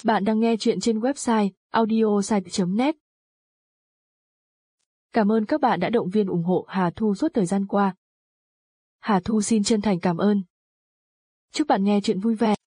Bạn đang nghe chuyện trên website audiosite.net. Cảm ơn các bạn đã động viên ủng hộ Hà Thu suốt thời gian qua. Hà Thu xin chân thành cảm ơn. Chúc bạn nghe chuyện vui vẻ.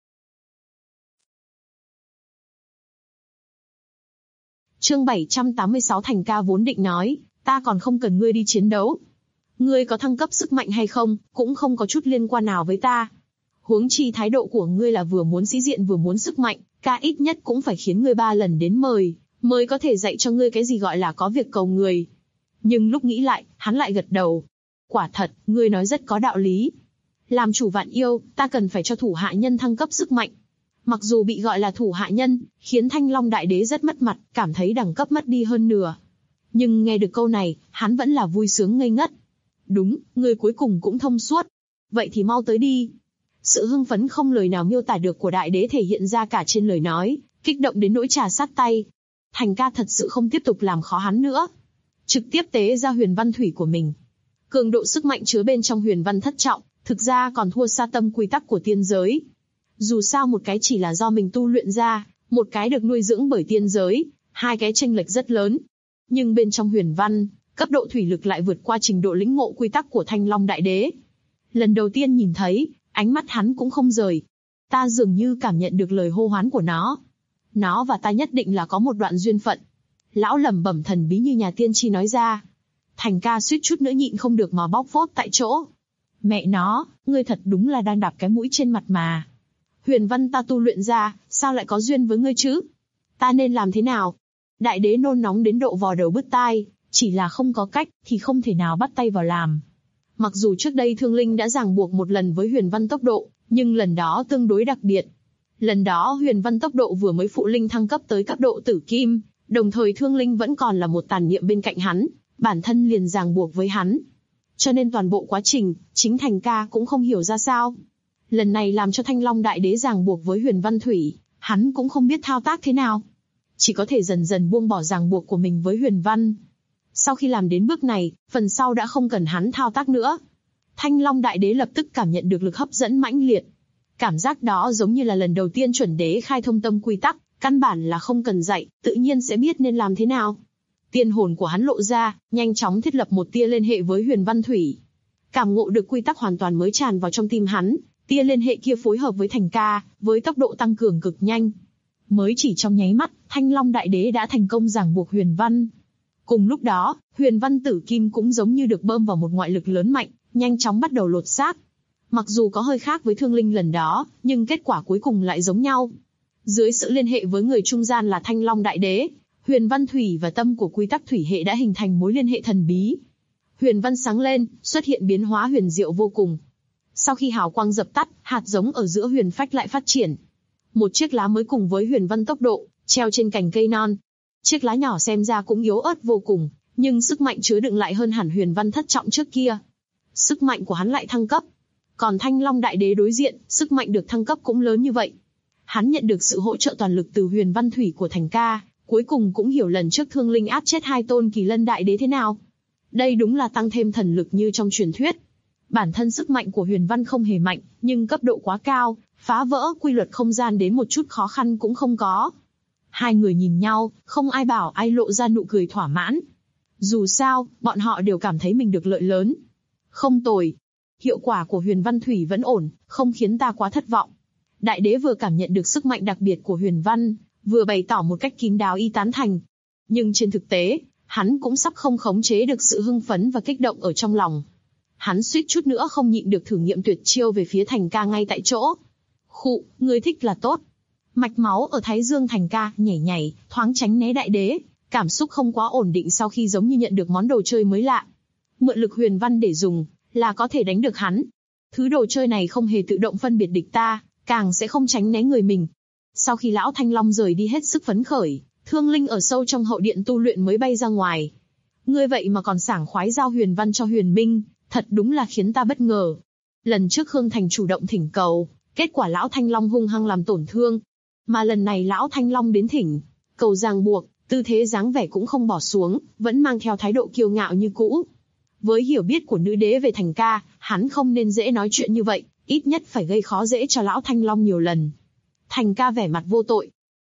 Chương 786. Thành ca vốn định nói, ta còn không cần ngươi đi chiến đấu. Ngươi có thăng cấp sức mạnh hay không, cũng không có chút liên quan nào với ta. Huống chi thái độ của ngươi là vừa muốn sĩ diện vừa muốn sức mạnh, ca ít nhất cũng phải khiến ngươi 3 lần đến mới có thể dạy cho ngươi cái gì gọi là có việc cầu người. Nhưng lúc nghĩ lại, hắn lại gật đầu. Quả thật, ngươi nói rất có đạo lý. Làm chủ vạn yêu, ta cần phải cho thủ hạ nhân thăng cấp sức mạnh. Mặc dù bị gọi là thủ hạ nhân, khiến Thanh Long Đại Đế rất mất mặt, cảm thấy đẳng cấp mất đi hơn nửa. Nhưng nghe được câu này, hắn vẫn là vui sướng ngây ngất. Đúng, ngươi cuối cùng cũng thông suốt. Vậy thì mau tới đi. Sự hưng phấn không lời nào miêu tả được của Đại Đế thể hiện ra cả trên lời nói, kích động đến nỗi trà sát tay. Thành ca thật sự không tiếp tục làm khó hắn nữa. Trực tiếp tế ra huyền văn thủy của mình. Cường độ sức mạnh chứa bên trong huyền văn thất trọng, thực ra còn thua xa tâm quy tắc của tiên giới. Dù sao một cái chỉ là do mình tu luyện ra, một cái được nuôi dưỡng bởi tiên giới, hai cái chênh lệch rất lớn. Nhưng bên trong huyền văn, cấp độ thủy lực lại vượt qua trình độ lĩnh ngộ quy tắc của Thanh Long Đại Đế. Lần đầu tiên nhìn thấy, ánh mắt hắn cũng không rời. Ta dường như cảm nhận được lời hô hoán của nó. Nó và ta nhất định là có một đoạn duyên phận. Lão lẩm bẩm thần bí như nhà tiên tri nói ra. Thành ca suýt chút nữa nhịn không được mà bóc phốt tại chỗ. Mẹ nó, ngươi thật đúng là đang đạp cái mũi trên mặt mà. Huyền văn ta tu luyện ra, sao lại có duyên với ngươi chứ? Ta nên làm thế nào? Đại Đế nôn nóng đến độ vò đầu bứt tai, chỉ là không có cách thì không thể nào bắt tay vào làm. Mặc dù trước đây Thương Linh đã ràng buộc một lần với huyền văn tốc độ, nhưng lần đó tương đối đặc biệt. Lần đó huyền văn tốc độ vừa mới phụ linh thăng cấp tới cấp độ tử kim, đồng thời Thương Linh vẫn còn là một tàn niệm bên cạnh hắn, bản thân liền ràng buộc với hắn. Cho nên toàn bộ quá trình, chính Thành ca cũng không hiểu ra sao. Lần này làm cho Thanh Long Đại Đế ràng buộc với huyền văn thủy, hắn cũng không biết thao tác thế nào. Chỉ có thể dần dần buông bỏ ràng buộc của mình với huyền văn. Sau khi làm đến bước này, phần sau đã không cần hắn thao tác nữa. Thanh Long Đại Đế lập tức cảm nhận được lực hấp dẫn mãnh liệt. Cảm giác đó giống như là lần đầu tiên chuẩn đế khai thông tâm quy tắc, căn bản là không cần dạy, tự nhiên sẽ biết nên làm thế nào. Tiên hồn của hắn lộ ra, nhanh chóng thiết lập một tia liên hệ với huyền văn thủy. Cảm ngộ được quy tắc hoàn toàn mới tràn vào trong tim hắn, tia liên hệ kia phối hợp với Thành ca, với tốc độ tăng cường cực nhanh. Mới chỉ trong nháy mắt, Thanh Long Đại Đế đã thành công ràng buộc huyền văn. Cùng lúc đó, huyền văn tử kim cũng giống như được bơm vào một ngoại lực lớn mạnh, nhanh chóng bắt đầu lột xác. Mặc dù có hơi khác với Thương Linh lần đó, nhưng kết quả cuối cùng lại giống nhau. Dưới sự liên hệ với người trung gian là Thanh Long Đại Đế, huyền văn thủy và tâm của quy tắc thủy hệ đã hình thành mối liên hệ thần bí. Huyền văn sáng lên, xuất hiện biến hóa huyền diệu vô cùng. Sau khi hào quang dập tắt, hạt giống ở giữa huyền phách lại phát triển. Một chiếc lá mới cùng với huyền văn tốc độ, treo trên cành cây non. Chiếc lá nhỏ xem ra cũng yếu ớt vô cùng, nhưng sức mạnh chứa đựng lại hơn hẳn huyền văn thất trọng trước kia. Sức mạnh của hắn lại thăng cấp. Còn Thanh Long Đại Đế đối diện, sức mạnh được thăng cấp cũng lớn như vậy. Hắn nhận được sự hỗ trợ toàn lực từ huyền văn thủy của Thành ca, cuối cùng cũng hiểu lần trước Thương Linh áp chết 2 tôn Kỳ Lân Đại Đế thế nào. Đây đúng là tăng thêm thần lực như trong truyền thuyết. Bản thân sức mạnh của huyền văn không hề mạnh, nhưng cấp độ quá cao, phá vỡ quy luật không gian đến một chút khó khăn cũng không có. Hai người nhìn nhau, không ai bảo ai lộ ra nụ cười thỏa mãn. Dù sao, bọn họ đều cảm thấy mình được lợi lớn. Không tồi. Hiệu quả của huyền văn thủy vẫn ổn, không khiến ta quá thất vọng. Đại Đế vừa cảm nhận được sức mạnh đặc biệt của huyền văn, vừa bày tỏ một cách kín đáo ý tán thành. Nhưng trên thực tế, hắn cũng sắp không khống chế được sự hưng phấn và kích động ở trong lòng. Hắn suýt chút nữa không nhịn được thử nghiệm tuyệt chiêu về phía Thành ca ngay tại chỗ. Khụ, ngươi thích là tốt. Mạch máu ở thái dương Thành ca nhảy nhảy, thoáng tránh né Đại Đế, cảm xúc không quá ổn định sau khi giống như nhận được món đồ chơi mới lạ. Mượn lực huyền văn để dùng, là có thể đánh được hắn. Thứ đồ chơi này không hề tự động phân biệt địch ta, càng sẽ không tránh né người mình. Sau khi lão Thanh Long rời đi hết sức phấn khởi, Thương Linh ở sâu trong hậu điện tu luyện mới bay ra ngoài. Ngươi vậy mà còn sảng khoái giao huyền văn cho Huyền Minh, thật đúng là khiến ta bất ngờ. Lần trước Khương Thành chủ động thỉnh cầu, kết quả lão Thanh Long hung hăng làm tổn thương. Mà lần này lão Thanh Long đến thỉnh cầu ràng buộc, tư thế dáng vẻ cũng không bỏ xuống, vẫn mang theo thái độ kiêu ngạo như cũ. Với hiểu biết của nữ đế về Thành ca, hắn không nên dễ nói chuyện như vậy, ít nhất phải gây khó dễ cho lão Thanh Long nhiều lần. Thành ca vẻ mặt vô tội,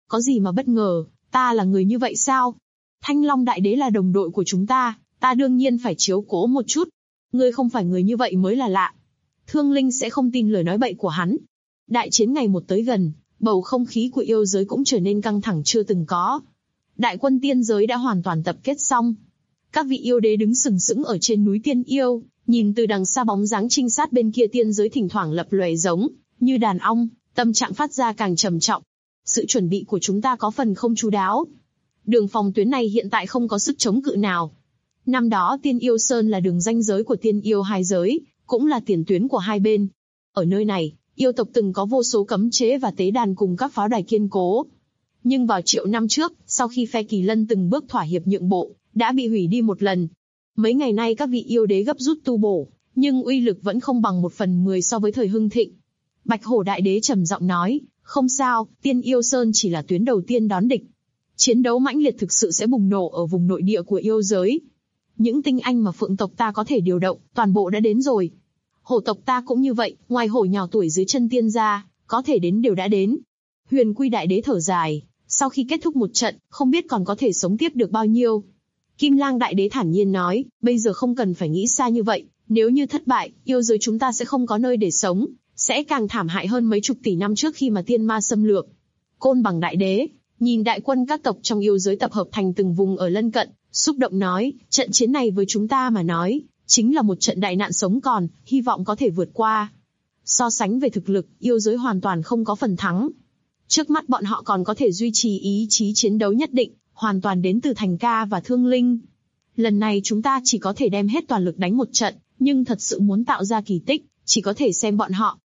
Có gì mà bất ngờ, ta là người như vậy sao? Thanh Long Đại Đế là đồng đội của chúng ta đương nhiên phải chiếu cố một chút. Ngươi không phải người như vậy mới là lạ. Thương Linh sẽ không tin lời nói bậy của hắn. Đại chiến ngày một tới gần, bầu không khí của yêu giới cũng trở nên căng thẳng chưa từng có. Đại quân tiên giới đã hoàn toàn tập kết xong. Các vị yêu đế đứng sừng sững ở trên núi Tiên Yêu, nhìn từ đằng xa bóng dáng trinh sát bên kia tiên giới thỉnh thoảng lập lòe giống như đàn ong, tâm trạng phát ra càng trầm trọng. Sự chuẩn bị của chúng ta có phần không chu đáo. Đường phòng tuyến này hiện tại không có sức chống cự nào. Năm đó Tiên Yêu Sơn là đường ranh giới của tiên yêu hai giới, cũng là tiền tuyến của hai bên. Ở nơi này, yêu tộc từng có vô số cấm chế và tế đàn cùng các pháo đài kiên cố. Nhưng vào triệu năm trước, sau khi phe Kỳ Lân từng bước thỏa hiệp nhượng bộ, đã bị hủy đi một lần. Mấy ngày nay các vị yêu đế gấp rút tu bổ, nhưng uy lực vẫn không bằng 1/10 so với thời hưng thịnh. Bạch Hổ Đại Đế trầm giọng nói, không sao, Tiên Yêu Sơn chỉ là tuyến đầu tiên đón địch. Chiến đấu mãnh liệt thực sự sẽ bùng nổ ở vùng nội địa của yêu giới. Những tinh anh mà Phượng tộc ta có thể điều động, toàn bộ đã đến rồi. Hổ tộc ta cũng như vậy, ngoài hổ nhỏ tuổi dưới chân tiên ra, có thể đến đều đã đến. Huyền Quy Đại Đế thở dài, sau khi kết thúc một trận, không biết còn có thể sống tiếp được bao nhiêu. Kim Lang Đại Đế thản nhiên nói, bây giờ không cần phải nghĩ xa như vậy, nếu như thất bại, yêu giới chúng ta sẽ không có nơi để sống, sẽ càng thảm hại hơn mấy chục tỷ năm trước khi mà tiên ma xâm lược. Côn Bằng Đại Đế, nhìn đại quân các tộc trong yêu giới tập hợp thành từng vùng ở lân cận, xúc động nói, trận chiến này với chúng ta mà nói, chính là một trận đại nạn sống còn, hy vọng có thể vượt qua. So sánh về thực lực, yêu giới hoàn toàn không có phần thắng. Trước mắt bọn họ còn có thể duy trì ý chí chiến đấu nhất định, hoàn toàn đến từ Thành Ca và Thương Linh. Lần này chúng ta chỉ có thể đem hết toàn lực đánh một trận, nhưng thật sự muốn tạo ra kỳ tích, chỉ có thể xem bọn họ.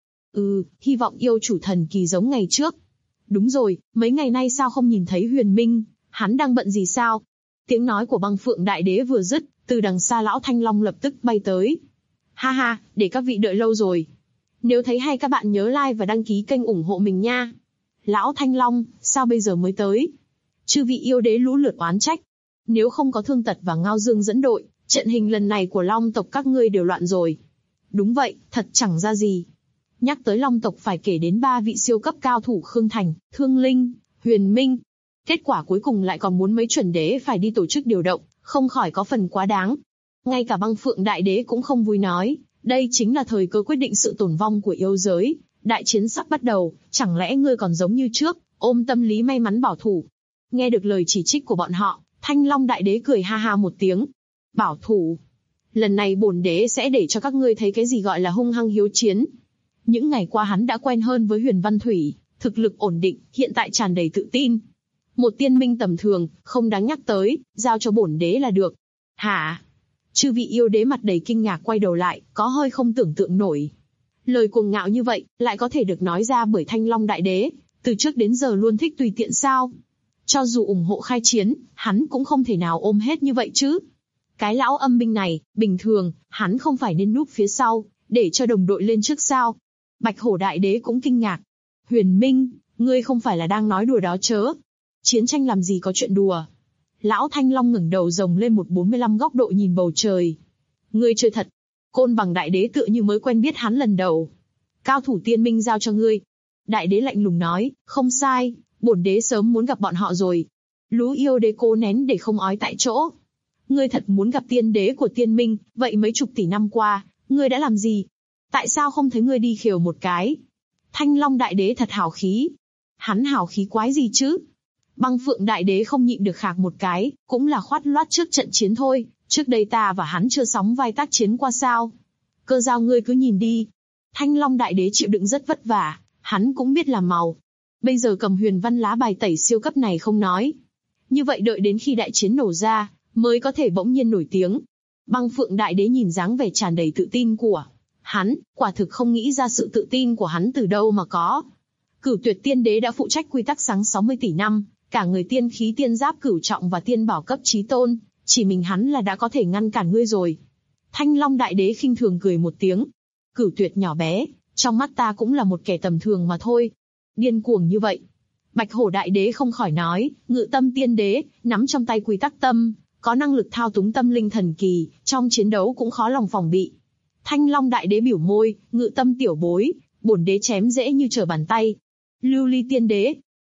Hy vọng yêu chủ thần kỳ giống ngày trước. Đúng rồi, mấy ngày nay sao không nhìn thấy Huyền Minh, hắn đang bận gì sao? Tiếng nói của Băng Phượng Đại Đế vừa dứt, từ đằng xa lão Thanh Long lập tức bay tới. Ha ha, để các vị đợi lâu rồi. Nếu thấy hay các bạn nhớ like và đăng ký kênh ủng hộ mình nha. Lão Thanh Long, sao bây giờ mới tới? Chư vị yêu đế lũ lượt oán trách. Nếu không có Thương Tật và Ngao Dương dẫn đội, trận hình lần này của Long tộc các ngươi đều loạn rồi. Đúng vậy, thật chẳng ra gì. Nhắc tới Long tộc phải kể đến 3 vị siêu cấp cao thủ Khương Thành, Thương Linh, Huyền Minh. Kết quả cuối cùng lại còn muốn mấy chuẩn đế phải đi tổ chức điều động, không khỏi có phần quá đáng. Ngay cả Băng Phượng Đại Đế cũng không vui nói, đây chính là thời cơ quyết định sự tổn vong của yêu giới. Đại chiến sắp bắt đầu, chẳng lẽ ngươi còn giống như trước, ôm tâm lý may mắn bảo thủ? Nghe được lời chỉ trích của bọn họ, Thanh Long Đại Đế cười ha ha một tiếng. Bảo thủ? Lần này bổn đế sẽ để cho các ngươi thấy cái gì gọi là hung hăng hiếu chiến. Những ngày qua hắn đã quen hơn với Huyền Văn Thủy, thực lực ổn định, hiện tại tràn đầy tự tin. Một tiên minh tầm thường, không đáng nhắc tới, giao cho bổn đế là được. Hả? Chư vị yêu đế mặt đầy kinh ngạc quay đầu lại, có hơi không tưởng tượng nổi. Lời cuồng ngạo như vậy, lại có thể được nói ra bởi Thanh Long Đại Đế, từ trước đến giờ luôn thích tùy tiện sao? Cho dù ủng hộ khai chiến, hắn cũng không thể nào ôm hết như vậy chứ. Cái lão âm binh này, bình thường, hắn không phải nên núp phía sau, để cho đồng đội lên trước sao? Bạch Hổ Đại Đế cũng kinh ngạc. Huyền Minh, ngươi không phải là đang nói đùa đó chớ? Chiến tranh làm gì có chuyện đùa? Lão Thanh Long ngẩng đầu rồng lên một 45 góc độ nhìn bầu trời. Ngươi chơi thật. Côn Bằng Đại Đế tựa như mới quen biết hắn lần đầu. Cao thủ tiên minh giao cho ngươi. Đại Đế lạnh lùng nói, không sai, bổn đế sớm muốn gặp bọn họ rồi. Lũ yêu đế cố nén để không ói tại chỗ. Ngươi thật muốn gặp tiên đế của tiên minh, vậy mấy chục tỷ năm qua, ngươi đã làm gì? Tại sao không thấy ngươi đi khều một cái? Thanh Long Đại Đế thật hào khí. Hắn hào khí quái gì chứ? Băng Phượng Đại Đế không nhịn được khạc một cái, cũng là khoát loát trước trận chiến thôi, trước đây ta và hắn chưa sóng vai tác chiến qua sao. Cơ giao ngươi cứ nhìn đi. Thanh Long Đại Đế chịu đựng rất vất vả, hắn cũng biết làm màu. Bây giờ cầm Huyền Văn lá bài tẩy siêu cấp này không nói. Như vậy đợi đến khi đại chiến nổ ra, mới có thể bỗng nhiên nổi tiếng. Băng Phượng Đại Đế nhìn dáng vẻ tràn đầy tự tin của hắn, quả thực không nghĩ ra sự tự tin của hắn từ đâu mà có. Cửu Tuyệt Tiên Đế đã phụ trách quy tắc sáng 60 tỷ năm, cả người tiên khí tiên giáp cửu trọng và tiên bảo cấp chí tôn, chỉ mình hắn là đã có thể ngăn cản ngươi rồi. Thanh Long Đại Đế khinh thường cười một tiếng. Cửu Tuyệt nhỏ bé, trong mắt ta cũng là một kẻ tầm thường mà thôi. Điên cuồng như vậy. Bạch Hổ Đại Đế không khỏi nói, Ngự Tâm Tiên Đế, nắm trong tay quy tắc tâm, có năng lực thao túng tâm linh thần kỳ, trong chiến đấu cũng khó lòng phòng bị. Thanh Long Đại Đế biểu môi, Ngự Tâm tiểu bối, bổn đế chém dễ như trở bàn tay. Lưu Ly Tiên Đế.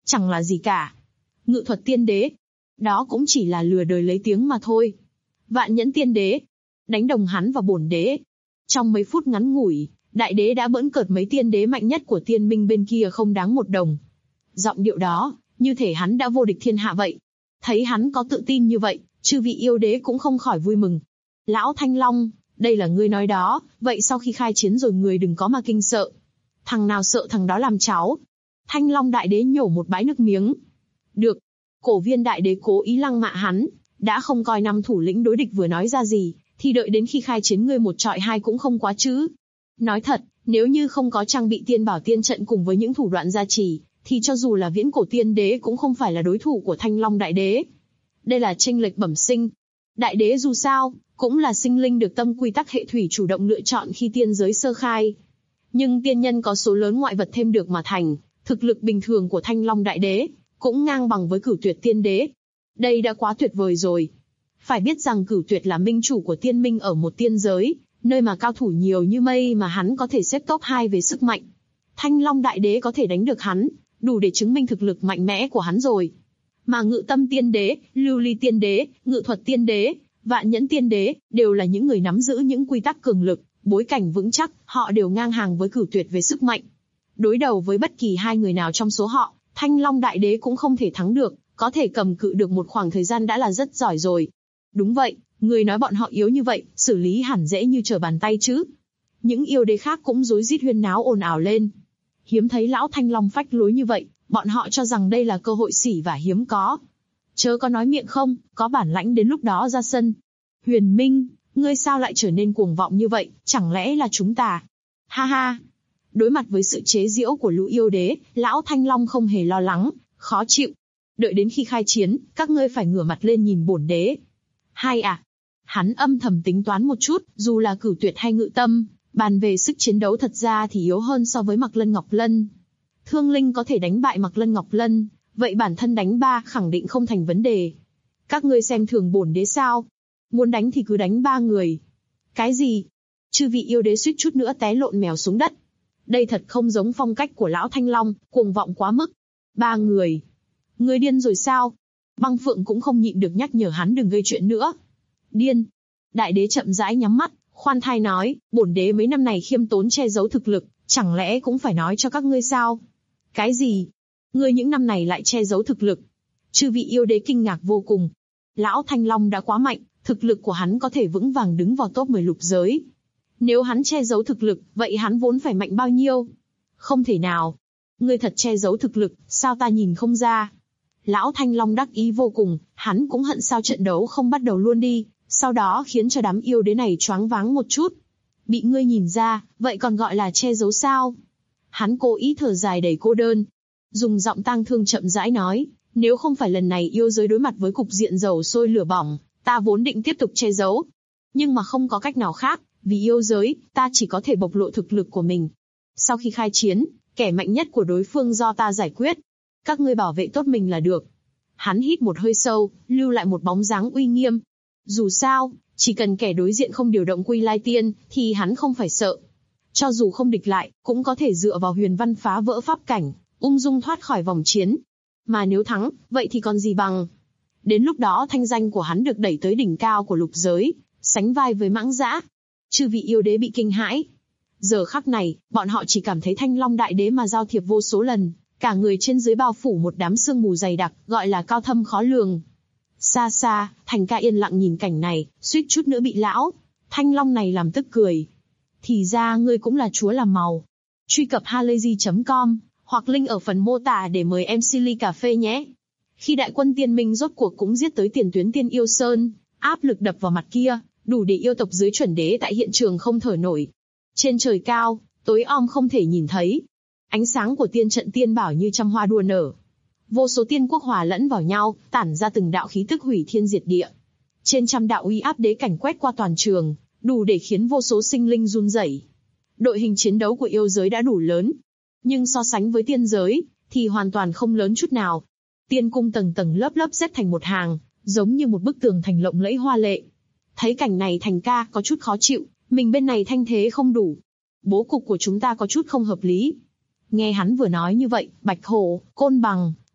Chẳng là gì cả. Ngự thuật tiên đế. Đó cũng chỉ là lừa đời lấy tiếng mà thôi. Vạn nhẫn tiên đế. Đánh đồng hắn và bổn đế. Trong mấy phút ngắn ngủi, đại đế đã bỡn cợt mấy tiên đế mạnh nhất của tiên minh bên kia không đáng một đồng. Giọng điệu đó, như thể hắn đã vô địch thiên hạ vậy. Thấy hắn có tự tin như vậy, chư vị yêu đế cũng không khỏi vui mừng. Lão Thanh Long, đây là ngươi nói đó, vậy sau khi khai chiến rồi ngươi đừng có mà kinh sợ. Thằng nào sợ thằng đó làm cháu. Thanh Long đại đế nhổ một bãi nước miếng. Được. Cổ Viên đại đế cố ý lăng mạ hắn, đã không coi năm thủ lĩnh đối địch vừa nói ra gì, thì đợi đến khi khai chiến ngươi một trọi hai cũng không quá chứ. Nói thật, nếu như không có trang bị tiên bảo tiên trận cùng với những thủ đoạn gia trì, thì cho dù là viễn cổ tiên đế cũng không phải là đối thủ của Thanh Long đại đế. Đây là chênh lệch bẩm sinh. Đại đế dù sao, cũng là sinh linh được tâm quy tắc hệ thủy chủ động lựa chọn khi tiên giới sơ khai. Nhưng tiên nhân có số lớn ngoại vật thêm được mà thành, thực lực bình thường của Thanh Long đại đế cũng ngang bằng với Cửu Tuyệt tiên đế. Đây đã quá tuyệt vời rồi. Phải biết rằng Cửu Tuyệt là minh chủ của tiên minh ở một tiên giới, nơi mà cao thủ nhiều như mây mà hắn có thể xếp top 2 về sức mạnh. Thanh Long đại đế có thể đánh được hắn, đủ để chứng minh thực lực mạnh mẽ của hắn rồi. Mà Ngự Tâm tiên đế, Lưu Ly tiên đế, Ngự Thuật tiên đế, Vạn Nhẫn tiên đế đều là những người nắm giữ những quy tắc cường lực, bối cảnh vững chắc, họ đều ngang hàng với Cửu Tuyệt về sức mạnh. Đối đầu với bất kỳ hai người nào trong số họ, Thanh Long đại đế cũng không thể thắng được, có thể cầm cự được một khoảng thời gian đã là rất giỏi rồi. Đúng vậy, người nói bọn họ yếu như vậy, xử lý hẳn dễ như trở bàn tay chứ. Những yêu đế khác cũng rối rít huyên náo ồn ào lên. Hiếm thấy lão Thanh Long phách lối như vậy, bọn họ cho rằng đây là cơ hội xỉ vả hiếm có. Chớ có nói miệng không, có bản lãnh đến lúc đó ra sân. Huyền Minh, ngươi sao lại trở nên cuồng vọng như vậy, chẳng lẽ là chúng ta? Ha ha! Đối mặt với sự chế giễu của lũ yêu đế, lão Thanh Long không hề lo lắng, khó chịu. Đợi đến khi khai chiến, các ngươi phải ngửa mặt lên nhìn bổn đế. Hay à? Hắn âm thầm tính toán một chút, dù là Cửu Tuyệt hay Ngự Tâm, bàn về sức chiến đấu thật ra thì yếu hơn so với Mạc Lân Ngọc Lân. Thương Linh có thể đánh bại Mạc Lân Ngọc Lân, vậy bản thân đánh ba khẳng định không thành vấn đề. Các ngươi xem thường bổn đế sao? Muốn đánh thì cứ đánh ba người. Cái gì? Chư vị yêu đế suýt chút nữa té lộn mèo xuống đất. Đây thật không giống phong cách của lão Thanh Long, cuồng vọng quá mức. Ba người. Ngươi điên rồi sao? Băng Phượng cũng không nhịn được nhắc nhở hắn đừng gây chuyện nữa. Điên. Đại đế chậm rãi nhắm mắt, khoan thai nói, bổn đế mấy năm này khiêm tốn che giấu thực lực, chẳng lẽ cũng phải nói cho các ngươi sao? Cái gì? Ngươi những năm này lại che giấu thực lực? Chư vị yêu đế kinh ngạc vô cùng. Lão Thanh Long đã quá mạnh, thực lực của hắn có thể vững vàng đứng vào top 10 lục giới. Nếu hắn che giấu thực lực, vậy hắn vốn phải mạnh bao nhiêu? Không thể nào. Ngươi thật che giấu thực lực, sao ta nhìn không ra? Lão Thanh Long đắc ý vô cùng, hắn cũng hận sao trận đấu không bắt đầu luôn đi, sau đó khiến cho đám yêu đế này choáng váng một chút. Bị ngươi nhìn ra, vậy còn gọi là che giấu sao? Hắn cố ý thở dài đầy cô đơn. Dùng giọng tang thương chậm rãi nói, nếu không phải lần này yêu giới đối mặt với cục diện dầu sôi lửa bỏng, ta vốn định tiếp tục che giấu. Nhưng mà không có cách nào khác, vì yêu giới, ta chỉ có thể bộc lộ thực lực của mình. Sau khi khai chiến, kẻ mạnh nhất của đối phương do ta giải quyết. Các ngươi bảo vệ tốt mình là được. Hắn hít một hơi sâu, lưu lại một bóng dáng uy nghiêm. Dù sao, chỉ cần kẻ đối diện không điều động Quy Lai Tiên, thì hắn không phải sợ. Cho dù không địch lại, cũng có thể dựa vào huyền văn phá vỡ pháp cảnh, ung dung thoát khỏi vòng chiến. Mà nếu thắng, vậy thì còn gì bằng. Đến lúc đó thanh danh của hắn được đẩy tới đỉnh cao của lục giới, sánh vai với Mãng Dã. Chư vị yêu đế bị kinh hãi. Giờ khắc này, bọn họ chỉ cảm thấy Thanh Long đại đế mà giao thiệp vô số lần, cả người trên dưới bao phủ một đám sương mù dày đặc, gọi là cao thâm khó lường. Xa xa, Thành Ca yên lặng nhìn cảnh này, suýt chút nữa bị lão Thanh Long này làm tức cười. Thì ra ngươi cũng là chúa làm màu. Truy cập halayzi.com hoặc link ở phần mô tả để mời MC ly cà phê nhé. Khi đại quân tiên minh rốt cuộc cũng giết tới tiền tuyến Tiên Yêu Sơn, áp lực đập vào mặt kia, đủ để yêu tộc dưới chuẩn đế tại hiện trường không thở nổi. Trên trời cao, tối om không thể nhìn thấy. Ánh sáng của tiên trận tiên bảo như trăm hoa đua nở. Vô số tiên quốc hòa lẫn vào nhau, tản ra từng đạo khí tức hủy thiên diệt địa. Trên trăm đạo uy áp đế cảnh quét qua toàn trường, đủ để khiến vô số sinh linh run rẩy. Đội hình chiến đấu của yêu giới đã đủ lớn, nhưng so sánh với tiên giới, thì hoàn toàn không lớn chút nào. Tiên cung tầng tầng lớp lớp xếp thành một hàng, giống như một bức tường thành lộng lẫy hoa lệ. Thấy cảnh này Thành Ca có chút khó chịu, mình bên này thanh thế không đủ. Bố cục của chúng ta có chút không hợp lý. Nghe hắn vừa nói như vậy, Bạch Hổ, Côn Bằng,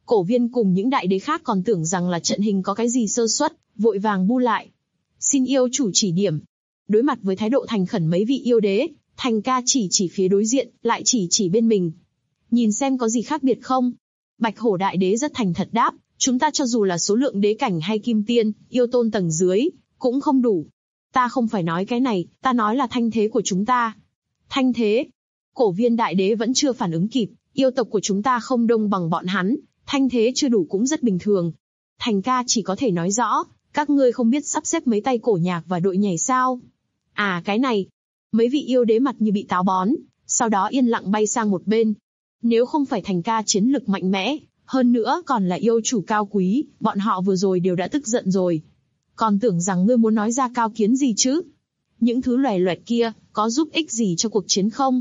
Cổ Viên cùng những đại đế khác còn tưởng rằng là trận hình có cái gì sơ suất, vội vàng bu lại. Xin yêu chủ chỉ điểm. Đối mặt với thái độ thành khẩn mấy vị yêu đế, Thành Ca chỉ phía đối diện, lại chỉ bên mình. Nhìn xem có gì khác biệt không? Bạch Hổ đại đế rất thành thật đáp, chúng ta cho dù là số lượng đế cảnh hay kim tiên, yêu tôn tầng dưới, cũng không đủ. Ta không phải nói cái này, ta nói là thanh thế của chúng ta. Thanh thế? Cổ Viên đại đế vẫn chưa phản ứng kịp, yêu tộc của chúng ta không đông bằng bọn hắn, thanh thế chưa đủ cũng rất bình thường. Thành Ca chỉ có thể nói rõ, các ngươi không biết sắp xếp mấy tay cổ nhạc và đội nhảy sao? À cái này. Mấy vị yêu đế mặt như bị táo bón, sau đó yên lặng bay sang một bên. Nếu không phải Thành Ca chiến lực mạnh mẽ, hơn nữa còn là yêu chủ cao quý, bọn họ vừa rồi đều đã tức giận rồi. Còn tưởng rằng ngươi muốn nói ra cao kiến gì chứ? Những thứ loè loẹt kia, có giúp ích gì cho cuộc chiến không?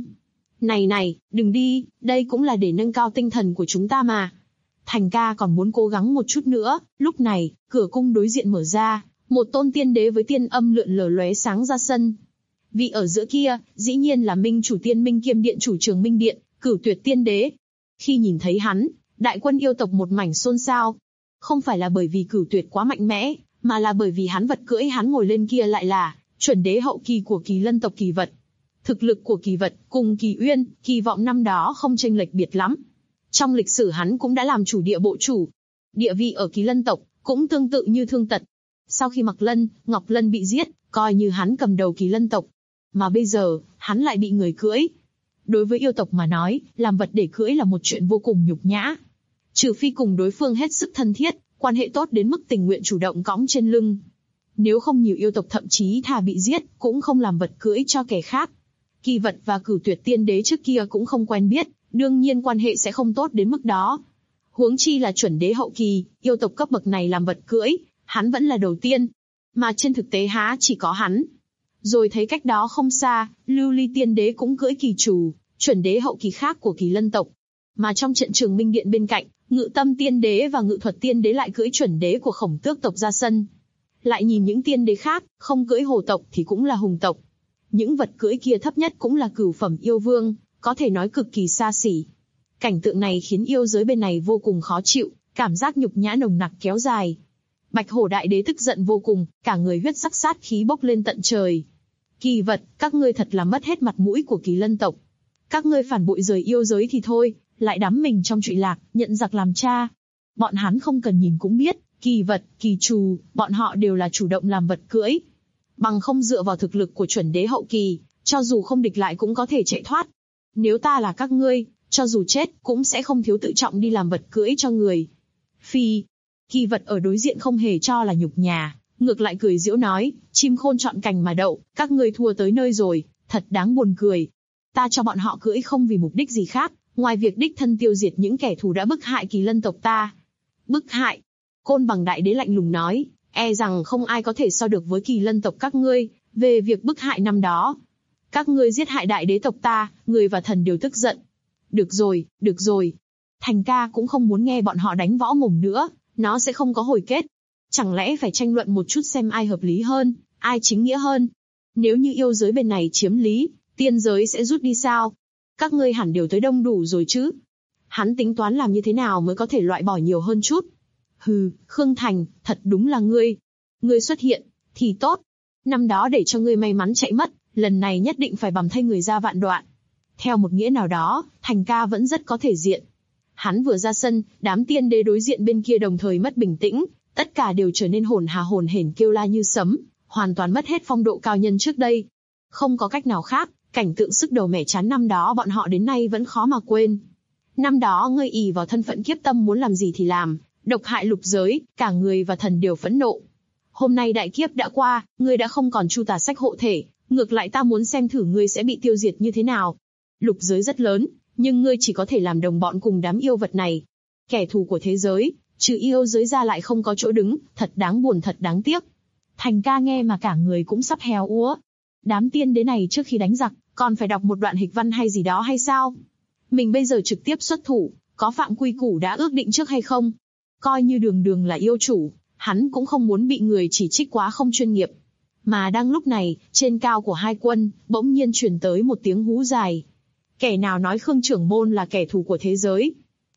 Này, đừng đi, đây cũng là để nâng cao tinh thần của chúng ta mà. Thành Ca còn muốn cố gắng một chút nữa, lúc này, cửa cung đối diện mở ra, một tôn tiên đế với tiên âm lượn lờ lóe sáng ra sân. Vị ở giữa kia, dĩ nhiên là Minh chủ Tiên Minh kiêm điện chủ Trường Minh Điện, Cửu Tuyệt tiên đế. Khi nhìn thấy hắn, đại quân yêu tộc một mảnh xôn xao. Không phải là bởi vì Cửu Tuyệt quá mạnh mẽ, mà là bởi vì hắn vật cưỡi hắn ngồi lên kia lại là chuẩn đế hậu kỳ của Kỳ Lân tộc Kỳ Vật. Thực lực của Kỳ Vật cùng Kỳ Uyên, Kỳ Vọng năm đó không chênh lệch biệt lắm. Trong lịch sử hắn cũng đã làm chủ địa bộ chủ. Địa vị ở Kỳ Lân tộc cũng tương tự như Thương Tật. Sau khi Mặc Lân, Ngọc Lân bị giết, coi như hắn cầm đầu Kỳ Lân tộc. Mà bây giờ, hắn lại bị người cưỡi. Đối với yêu tộc mà nói, làm vật để cưỡi là một chuyện vô cùng nhục nhã. Trừ phi cùng đối phương hết sức thân thiết, quan hệ tốt đến mức tình nguyện chủ động cõng trên lưng. Nếu không nhiều yêu tộc thậm chí thà bị giết, cũng không làm vật cưỡi cho kẻ khác. Kỳ Vật và Cửu Tuyệt tiên đế trước kia cũng không quen biết, đương nhiên quan hệ sẽ không tốt đến mức đó. Huống chi là chuẩn đế hậu kỳ, yêu tộc cấp bậc này làm vật cưỡi, hắn vẫn là đầu tiên. Mà trên thực tế há chỉ có hắn. Rồi thấy cách đó không xa, Lưu Ly tiên đế cũng cưỡi kỳ trù, chuẩn đế hậu kỳ khác của Kỳ Lân tộc. Mà trong trận Trường Minh Điện bên cạnh, Ngự Tâm tiên đế và Ngự Thuật tiên đế lại cưỡi chuẩn đế của Khổng Tước tộc ra sân. Lại nhìn những tiên đế khác, không cưỡi hổ tộc thì cũng là hùng tộc. Những vật cưỡi kia thấp nhất cũng là cửu phẩm yêu vương, có thể nói cực kỳ xa xỉ. Cảnh tượng này khiến yêu giới bên này vô cùng khó chịu, cảm giác nhục nhã nồng nặc kéo dài. Bạch Hổ đại đế tức giận vô cùng, cả người huyết sắc sát khí bốc lên tận trời. Kỳ Vật, các ngươi thật là mất hết mặt mũi của Kỳ Lân tộc. Các ngươi phản bội rời yêu giới thì thôi, lại đắm mình trong trụy lạc, nhận giặc làm cha. Bọn hắn không cần nhìn cũng biết, Kỳ Vật, Kỳ Trù, bọn họ đều là chủ động làm vật cưỡi. Bằng không dựa vào thực lực của chuẩn đế hậu kỳ, cho dù không địch lại cũng có thể chạy thoát. Nếu ta là các ngươi, cho dù chết, cũng sẽ không thiếu tự trọng đi làm vật cưỡi cho người. Phi. Kỳ Vật ở đối diện không hề cho là nhục nhã, ngược lại cười giễu nói, chim khôn chọn cành mà đậu, các ngươi thua tới nơi rồi, thật đáng buồn cười. Ta cho bọn họ cưỡi không vì mục đích gì khác, ngoài việc đích thân tiêu diệt những kẻ thù đã bức hại Kỳ Lân tộc ta. Bức hại? Côn Bằng đại đế lạnh lùng nói, e rằng không ai có thể so được với Kỳ Lân tộc các ngươi, về việc bức hại năm đó. Các ngươi giết hại đại đế tộc ta, người và thần đều tức giận. Được rồi. Thành Ca cũng không muốn nghe bọn họ đánh võ mồm nữa, nó sẽ không có hồi kết. Chẳng lẽ phải tranh luận một chút xem ai hợp lý hơn, ai chính nghĩa hơn? Nếu như yêu giới bên này chiếm lý, tiên giới sẽ rút đi sao? Các ngươi hẳn đều tới đông đủ rồi chứ? Hắn tính toán làm như thế nào mới có thể loại bỏ nhiều hơn chút? Hừ, Khương Thành, thật đúng là ngươi. Ngươi xuất hiện, thì tốt. Năm đó để cho ngươi may mắn chạy mất, lần này nhất định phải bằm thay người ra vạn đoạn. Theo một nghĩa nào đó, Thành Ca vẫn rất có thể diện. Hắn vừa ra sân, đám tiên đế đối diện bên kia đồng thời mất bình tĩnh, tất cả đều trở nên hồn hển kêu la như sấm, hoàn toàn mất hết phong độ cao nhân trước đây. Không có cách nào khác, cảnh tượng sức đầu mẻ chán năm đó bọn họ đến nay vẫn khó mà quên. Năm đó ngươi ỷ vào thân phận kiếp tâm muốn làm gì thì làm, độc hại lục giới, cả người và thần đều phẫn nộ. Hôm nay đại kiếp đã qua, ngươi đã không còn Chu Tà Sách hộ thể, ngược lại ta muốn xem thử ngươi sẽ bị tiêu diệt như thế nào. Lục giới rất lớn, nhưng ngươi chỉ có thể làm đồng bọn cùng đám yêu vật này. Kẻ thù của thế giới, trừ yêu giới ra lại không có chỗ đứng, thật đáng buồn thật đáng tiếc. Thành Ca nghe mà cả người cũng sắp héo úa. Đám tiên đế này trước khi đánh giặc, còn phải đọc một đoạn hịch văn hay gì đó hay sao? Mình bây giờ trực tiếp xuất thủ, có phạm quy củ đã ước định trước hay không? Coi như đường là yêu chủ, hắn cũng không muốn bị người chỉ trích quá không chuyên nghiệp. Mà đang lúc này, trên cao của hai quân, bỗng nhiên truyền tới một tiếng hú dài. Kẻ nào nói Khương trưởng môn là kẻ thù của thế giới?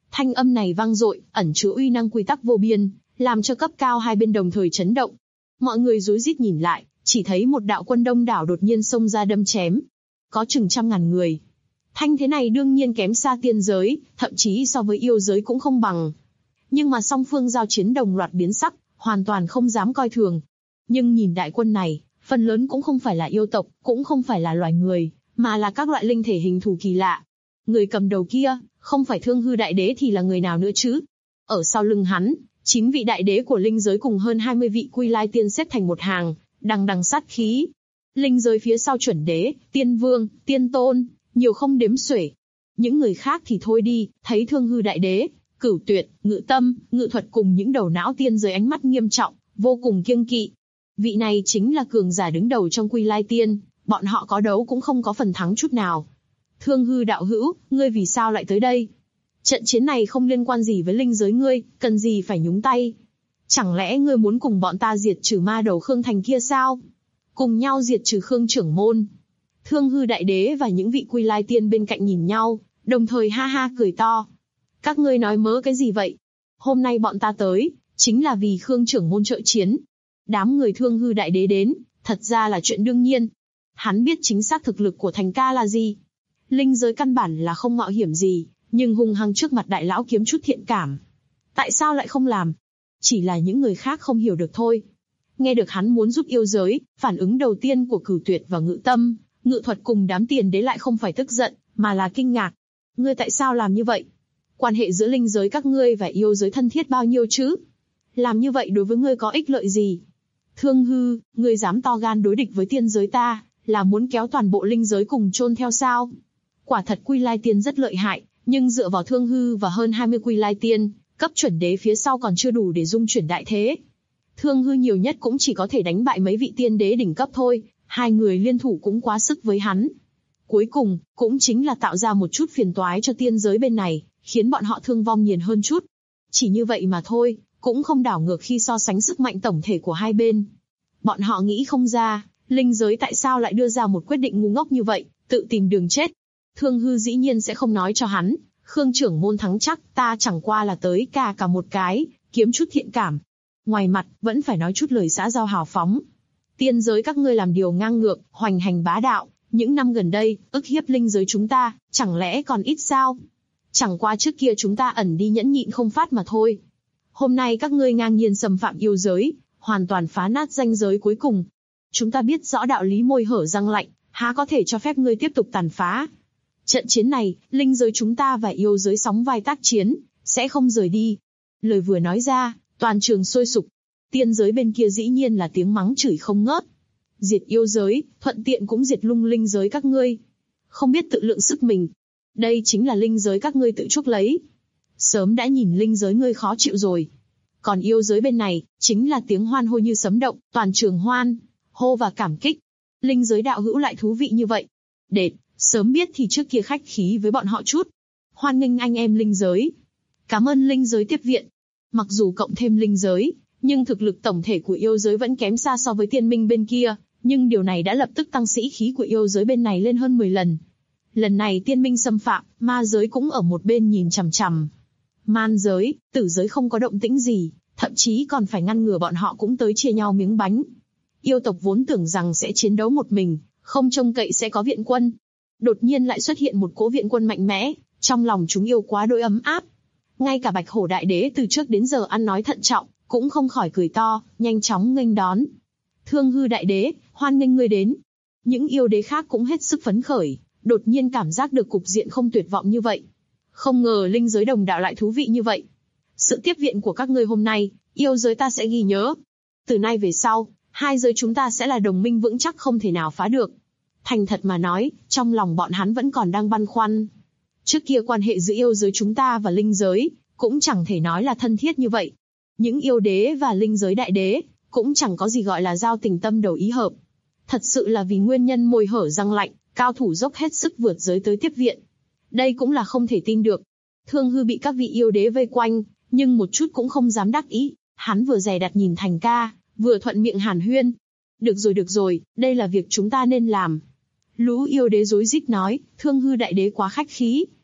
Thanh âm này vang dội, ẩn chứa uy năng quy tắc vô biên, làm cho cấp cao hai bên đồng thời chấn động. Mọi người rối rít nhìn lại, chỉ thấy một đạo quân đông đảo đột nhiên xông ra đâm chém. Có chừng 100.000 người. Thanh thế này đương nhiên kém xa tiên giới, thậm chí so với yêu giới cũng không bằng. Nhưng mà song phương giao chiến đồng loạt biến sắc, hoàn toàn không dám coi thường. Nhưng nhìn đại quân này, phần lớn cũng không phải là yêu tộc, cũng không phải là loài người, mà là các loại linh thể hình thù kỳ lạ. Người cầm đầu kia, không phải Thương Hư Đại Đế thì là người nào nữa chứ? Ở sau lưng hắn, 9 vị đại đế của linh giới cùng hơn 20 vị Quy Lai tiên xếp thành một hàng, đằng đằng sát khí. Linh giới phía sau chuẩn đế, tiên vương, tiên tôn, nhiều không đếm xuể. Những người khác thì thôi đi, thấy Thương Hư Đại Đế, Cửu Tuyệt, Ngự Tâm, Ngự Thuật cùng những đầu não tiên giới ánh mắt nghiêm trọng, vô cùng kiêng kỵ. Vị này chính là cường giả đứng đầu trong Quy Lai tiên, bọn họ có đấu cũng không có phần thắng chút nào. Thương Hư đạo hữu, ngươi vì sao lại tới đây? Trận chiến này không liên quan gì với linh giới ngươi, cần gì phải nhúng tay? Chẳng lẽ ngươi muốn cùng bọn ta diệt trừ ma đầu Khương Thành kia sao? Cùng nhau diệt trừ Khương trưởng môn. Thương Hư Đại Đế và những vị Quy Lai tiên bên cạnh nhìn nhau, đồng thời ha ha cười to. Các ngươi nói mớ cái gì vậy? Hôm nay bọn ta tới, chính là vì Khương trưởng môn trợ chiến. Đám người Thương Hư Đại Đế đến, thật ra là chuyện đương nhiên. Hắn biết chính xác thực lực của Thành ca là gì. Linh giới căn bản là không mạo hiểm gì, nhưng hung hăng trước mặt đại lão kiếm chút thiện cảm. Tại sao lại không làm? Chỉ là những người khác không hiểu được thôi. Nghe được hắn muốn giúp yêu giới, phản ứng đầu tiên của Cửu Tuyệt và Ngự Tâm, Ngự Thuật cùng đám tiền đế lại không phải tức giận, mà là kinh ngạc. Ngươi tại sao làm như vậy? Quan hệ giữa linh giới các ngươi và yêu giới thân thiết bao nhiêu chứ? Làm như vậy đối với ngươi có ích lợi gì? Thương Hư, ngươi dám to gan đối địch với tiên giới ta, là muốn kéo toàn bộ linh giới cùng chôn theo sao? Quả thật Quy Lai tiên rất lợi hại, nhưng dựa vào Thương Hư và hơn 20 Quy Lai tiên, cấp chuẩn đế phía sau còn chưa đủ để dung chuyển đại thế. Thương Hư nhiều nhất cũng chỉ có thể đánh bại mấy vị tiên đế đỉnh cấp thôi, hai người liên thủ cũng quá sức với hắn. Cuối cùng, cũng chính là tạo ra một chút phiền toái cho tiên giới bên này, khiến bọn họ thương vong nhiều hơn chút. Chỉ như vậy mà thôi, cũng không đảo ngược khi so sánh sức mạnh tổng thể của hai bên. Bọn họ nghĩ không ra, linh giới tại sao lại đưa ra một quyết định ngu ngốc như vậy, tự tìm đường chết. Thương Hư dĩ nhiên sẽ không nói cho hắn, Khương trưởng môn thắng chắc, ta chẳng qua là tới cả một cái, kiếm chút thiện cảm. Ngoài mặt, vẫn phải nói chút lời xã giao hào phóng. Tiên giới các ngươi làm điều ngang ngược, hoành hành bá đạo, những năm gần đây, ức hiếp linh giới chúng ta, chẳng lẽ còn ít sao? Chẳng qua trước kia chúng ta ẩn đi nhẫn nhịn không phát mà thôi. Hôm nay các ngươi ngang nhiên xâm phạm yêu giới, hoàn toàn phá nát ranh giới cuối cùng. Chúng ta biết rõ đạo lý môi hở răng lạnh, há có thể cho phép ngươi tiếp tục tàn phá. Trận chiến này, linh giới chúng ta và yêu giới sóng vai tác chiến, sẽ không rời đi. Lời vừa nói ra, toàn trường sôi sục. Tiên giới bên kia dĩ nhiên là tiếng mắng chửi không ngớt. Diệt yêu giới, thuận tiện cũng diệt lung linh giới các ngươi. Không biết tự lượng sức mình. Đây chính là linh giới các ngươi tự chuốc lấy. Sớm đã nhìn linh giới ngươi khó chịu rồi. Còn yêu giới bên này, chính là tiếng hoan hô như sấm động, toàn trường hoan, hô và cảm kích. Linh giới đạo hữu lại thú vị như vậy. Đệt, sớm biết thì trước kia khách khí với bọn họ chút. Hoan nghênh anh em linh giới. Cảm ơn linh giới tiếp viện. Mặc dù cộng thêm linh giới, nhưng thực lực tổng thể của yêu giới vẫn kém xa so với tiên minh bên kia, nhưng điều này đã lập tức tăng sĩ khí của yêu giới bên này lên hơn 10 lần. Lần này tiên minh xâm phạm, ma giới cũng ở một bên nhìn chằm chằm. Man giới, tử giới không có động tĩnh gì, thậm chí còn phải ngăn ngừa bọn họ cũng tới chia nhau miếng bánh. Yêu tộc vốn tưởng rằng sẽ chiến đấu một mình, không trông cậy sẽ có viện quân. Đột nhiên lại xuất hiện một cỗ viện quân mạnh mẽ, trong lòng chúng yêu quá đỗi ấm áp. Ngay cả Bạch Hổ Đại Đế từ trước đến giờ ăn nói thận trọng, cũng không khỏi cười to, nhanh chóng nghênh đón. Thương Hư Đại Đế, hoan nghênh ngươi đến. Những yêu đế khác cũng hết sức phấn khởi, đột nhiên cảm giác được cục diện không tuyệt vọng như vậy. Không ngờ linh giới đồng đạo lại thú vị như vậy. Sự tiếp viện của các ngươi hôm nay, yêu giới ta sẽ ghi nhớ. Từ nay về sau, hai giới chúng ta sẽ là đồng minh vững chắc không thể nào phá được. Thành thật mà nói, trong lòng bọn hắn vẫn còn đang băn khoăn. Trước kia quan hệ giữa yêu giới chúng ta và linh giới, cũng chẳng thể nói là thân thiết như vậy. Những yêu đế và linh giới đại đế, cũng chẳng có gì gọi là giao tình tâm đầu ý hợp. Thật sự là vì nguyên nhân môi hở răng lạnh, cao thủ dốc hết sức vượt giới tới tiếp viện. Đây cũng là không thể tin được. Thương Hư bị các vị yêu đế vây quanh, nhưng một chút cũng không dám đắc ý. Hắn vừa dè đặt nhìn Thành ca, vừa thuận miệng hàn huyên. Được rồi, đây là việc chúng ta nên làm. Lũ yêu đế rối rít nói, Thương Hư đại đế quá khách khí.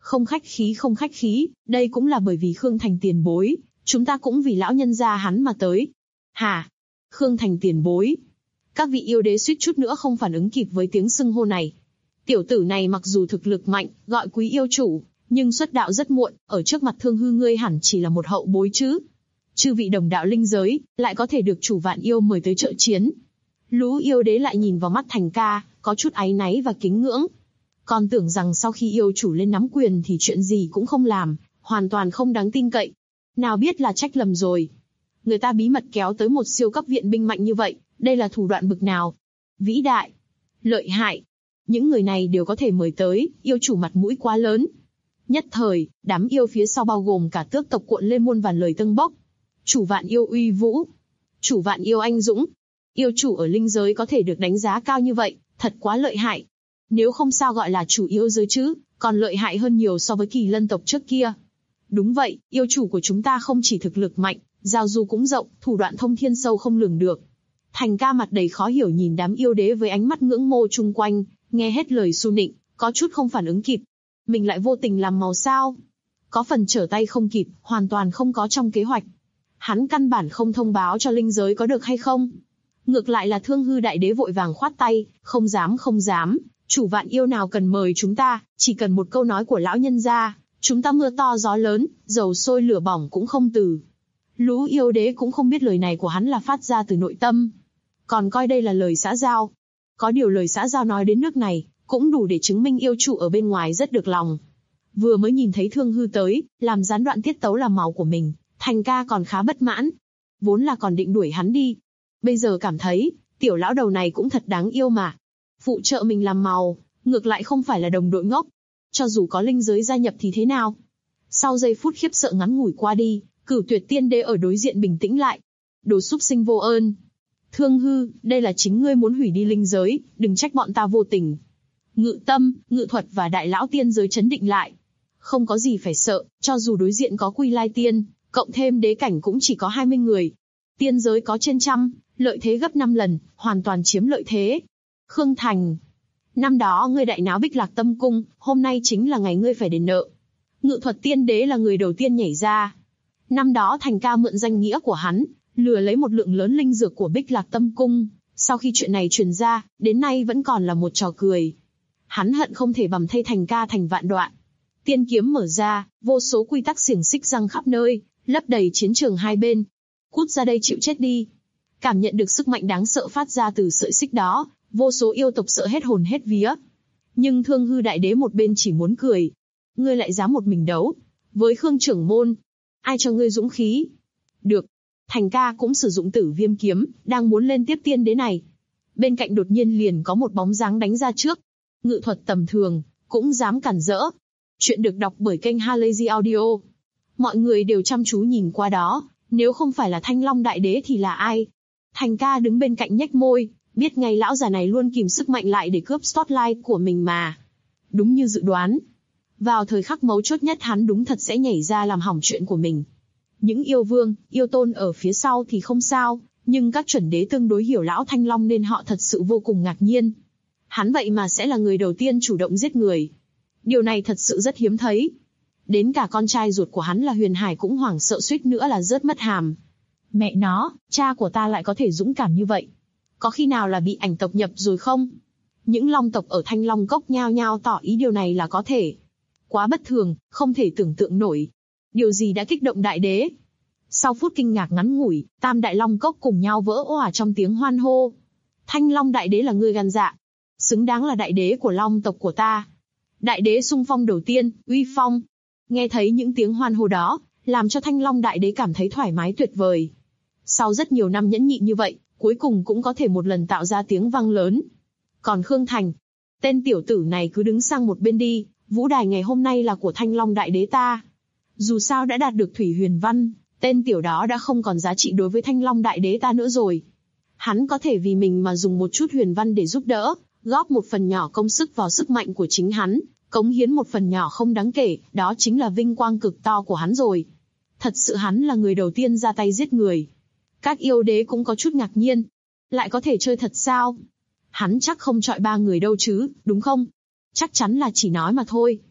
Không khách khí, đây cũng là bởi vì Khương Thành tiền bối, chúng ta cũng vì lão nhân gia hắn mà tới. Hả? Khương Thành tiền bối? Các vị yêu đế suýt chút nữa không phản ứng kịp với tiếng xưng hô này. Tiểu tử này mặc dù thực lực mạnh, gọi quý yêu chủ, nhưng xuất đạo rất muộn, ở trước mặt Thương Hư ngươi hẳn chỉ là một hậu bối chứ. Chư vị đồng đạo linh giới, lại có thể được chủ Vạn Yêu mời tới trợ chiến. Lũ yêu đế lại nhìn vào mắt Thành ca, có chút áy náy và kính ngưỡng. Còn tưởng rằng sau khi yêu chủ lên nắm quyền thì chuyện gì cũng không làm, hoàn toàn không đáng tin cậy. Nào biết là trách lầm rồi. Người ta bí mật kéo tới một siêu cấp viện binh mạnh như vậy, đây là thủ đoạn bực nào? Vĩ đại, lợi hại. Những người này đều có thể mời tới, yêu chủ mặt mũi quá lớn. Nhất thời, đám yêu phía sau bao gồm cả tước tộc cuộn lên muôn vàn lời tâng bốc. Chủ Vạn Yêu uy vũ, chủ Vạn Yêu anh dũng, yêu chủ ở linh giới có thể được đánh giá cao như vậy, thật quá lợi hại. Nếu không sao gọi là chủ yêu giới chứ, còn lợi hại hơn nhiều so với Kỳ Lân tộc trước kia. Đúng vậy, yêu chủ của chúng ta không chỉ thực lực mạnh, giao du cũng rộng, thủ đoạn thông thiên sâu không lường được. Thành ca mặt đầy khó hiểu nhìn đám yêu đế với ánh mắt ngưỡng mộ chung quanh, nghe hết lời su nịnh, có chút không phản ứng kịp. Mình lại vô tình làm màu sao? Có phần trở tay không kịp, hoàn toàn không có trong kế hoạch. Hắn căn bản không thông báo cho linh giới có được hay không? Ngược lại là Thương Hư đại đế vội vàng khoát tay, không dám, chủ Vạn Yêu nào cần mời chúng ta, chỉ cần một câu nói của lão nhân gia, chúng ta mưa to gió lớn, dầu sôi lửa bỏng cũng không từ. Lũ yêu đế cũng không biết lời này của hắn là phát ra từ nội tâm, còn coi đây là lời xã giao. Có điều lời xã giao nói đến nước này, cũng đủ để chứng minh yêu chủ ở bên ngoài rất được lòng. Vừa mới nhìn thấy Thương Hư tới, làm gián đoạn tiết tấu làm màu của mình, Thành ca còn khá bất mãn. Vốn là còn định đuổi hắn đi. Bây giờ cảm thấy, tiểu lão đầu này cũng thật đáng yêu mà. Phụ trợ mình làm màu, ngược lại không phải là đồng đội ngốc. Cho dù có linh giới gia nhập thì thế nào? Sau giây phút khiếp sợ ngắn ngủi qua đi, Cửu Tuyệt Tiên Đế ở đối diện bình tĩnh lại. Đồ súc sinh vô ơn. Thương Hư, đây là chính ngươi muốn hủy đi linh giới, đừng trách bọn ta vô tình. Ngự tâm, ngự thuật và đại lão tiên giới chấn định lại. Không có gì phải sợ, cho dù đối diện có Quy Lai Tiên, cộng thêm đế cảnh cũng chỉ có 20 người. Tiên giới có trên trăm, lợi thế gấp 5 lần, hoàn toàn chiếm lợi thế. Khương Thành, năm đó ngươi đại náo Bích Lạc Tâm Cung, hôm nay chính là ngày ngươi phải đền nợ. Ngự thuật tiên đế là người đầu tiên nhảy ra. Năm đó Thành ca mượn danh nghĩa của hắn, lừa lấy một lượng lớn linh dược của Bích Lạc Tâm Cung. Sau khi chuyện này truyền ra, đến nay vẫn còn là một trò cười. Hắn hận không thể bầm thây Thành ca thành vạn đoạn. Tiên kiếm mở ra, vô số quy tắc xiềng xích răng khắp nơi, lấp đầy chiến trường hai bên. Cút ra đây chịu chết đi. Cảm nhận được sức mạnh đáng sợ phát ra từ sợi xích đó, vô số yêu tộc sợ hết hồn hết vía. Nhưng Thương Hư đại đế một bên chỉ muốn cười. Ngươi lại dám một mình đấu với Khương trưởng môn? Ai cho ngươi dũng khí? Được. Thành ca cũng sử dụng Tử Viêm kiếm, đang muốn lên tiếp tiên đế này. Bên cạnh đột nhiên liền có một bóng dáng đánh ra trước. Ngự thuật tầm thường, cũng dám cản rỡ. Chuyện được đọc bởi kênh Halazy Audio. Mọi người đều chăm chú nhìn qua đó, nếu không phải là Thanh Long đại đế thì là ai? Thành ca đứng bên cạnh nhếch môi, biết ngay lão già này luôn kìm sức mạnh lại để cướp spotlight của mình mà. Đúng như dự đoán. Vào thời khắc mấu chốt nhất hắn đúng thật sẽ nhảy ra làm hỏng chuyện của mình. Những yêu vương, yêu tôn ở phía sau thì không sao, nhưng các chuẩn đế tương đối hiểu lão Thanh Long nên họ thật sự vô cùng ngạc nhiên. Hắn vậy mà sẽ là người đầu tiên chủ động giết người. Điều này thật sự rất hiếm thấy. Đến cả con trai ruột của hắn là Huyền Hải cũng hoảng sợ suýt nữa là rớt mất hàm. Mẹ nó, cha của ta lại có thể dũng cảm như vậy. Có khi nào là bị ảnh tộc nhập rồi không? Những long tộc ở Thanh Long Cốc nhao nhao tỏ ý điều này là có thể. Quá bất thường, không thể tưởng tượng nổi. Điều gì đã kích động đại đế? Sau phút kinh ngạc ngắn ngủi, Tam Đại Long Cốc cùng nhau vỡ òa trong tiếng hoan hô. Thanh Long đại đế là người gan dạ. Xứng đáng là đại đế của long tộc của ta. Đại đế xung phong đầu tiên, uy phong. Nghe thấy những tiếng hoan hô đó, làm cho Thanh Long đại đế cảm thấy thoải mái tuyệt vời. Sau rất nhiều năm nhẫn nhịn như vậy, cuối cùng cũng có thể một lần tạo ra tiếng vang lớn. Còn Khương Thành, tên tiểu tử này cứ đứng sang một bên đi, vũ đài ngày hôm nay là của Thanh Long đại đế ta. Dù sao đã đạt được Thủy Huyền Văn, tên tiểu đó đã không còn giá trị đối với Thanh Long đại đế ta nữa rồi. Hắn có thể vì mình mà dùng một chút huyền văn để giúp đỡ, góp một phần nhỏ công sức vào sức mạnh của chính hắn, cống hiến một phần nhỏ không đáng kể, đó chính là vinh quang cực to của hắn rồi. Thật sự hắn là người đầu tiên ra tay giết người. Các yêu đế cũng có chút ngạc nhiên. Lại có thể chơi thật sao? Hắn chắc không chọi 3 người đâu chứ, đúng không? Chắc chắn là chỉ nói mà thôi.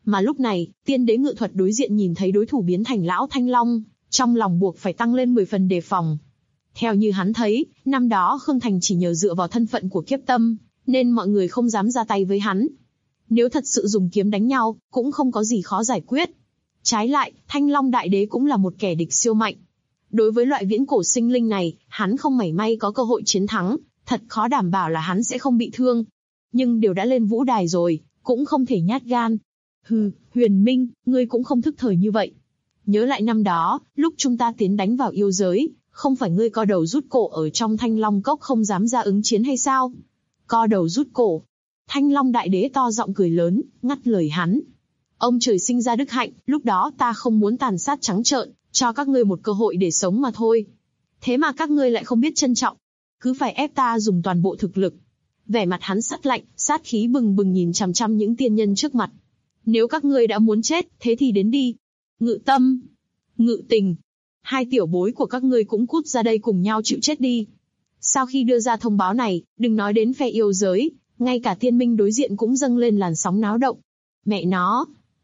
Mà lúc này, tiên đế Ngự Thuật đối diện nhìn thấy đối thủ biến thành lão Thanh Long, trong lòng buộc phải tăng lên 10 phần đề phòng. Theo như hắn thấy, năm đó Khương Thành chỉ nhờ dựa vào thân phận của Kiếp Tâm, nên mọi người không dám ra tay với hắn. Nếu thật sự dùng kiếm đánh nhau, cũng không có gì khó giải quyết. Trái lại, Thanh Long Đại Đế cũng là một kẻ địch siêu mạnh. Đối với loại viễn cổ sinh linh này, hắn không mảy may có cơ hội chiến thắng, thật khó đảm bảo là hắn sẽ không bị thương. Nhưng đều đã lên vũ đài rồi, cũng không thể nhát gan. Hừ, Huyền Minh, ngươi cũng không thức thời như vậy. Nhớ lại năm đó, lúc chúng ta tiến đánh vào yêu giới, không phải ngươi co đầu rút cổ ở trong Thanh Long Cốc không dám ra ứng chiến hay sao? Co đầu rút cổ. Thanh Long Đại Đế to giọng cười lớn, ngắt lời hắn. Ông trời sinh ra đức hạnh, lúc đó ta không muốn tàn sát trắng trợn, cho các ngươi một cơ hội để sống mà thôi. Thế mà các ngươi lại không biết trân trọng, cứ phải ép ta dùng toàn bộ thực lực. Vẻ mặt hắn sắc lạnh, sát khí bừng bừng nhìn chằm chằm những tiên nhân trước mặt. Nếu các ngươi đã muốn chết, thế thì đến đi. Ngự Tâm, Ngự Tình, hai tiểu bối của các ngươi cũng cút ra đây cùng nhau chịu chết đi. Sau khi đưa ra thông báo này, đừng nói đến phe yêu giới, ngay cả tiên minh đối diện cũng dâng lên làn sóng náo động. Mẹ nó,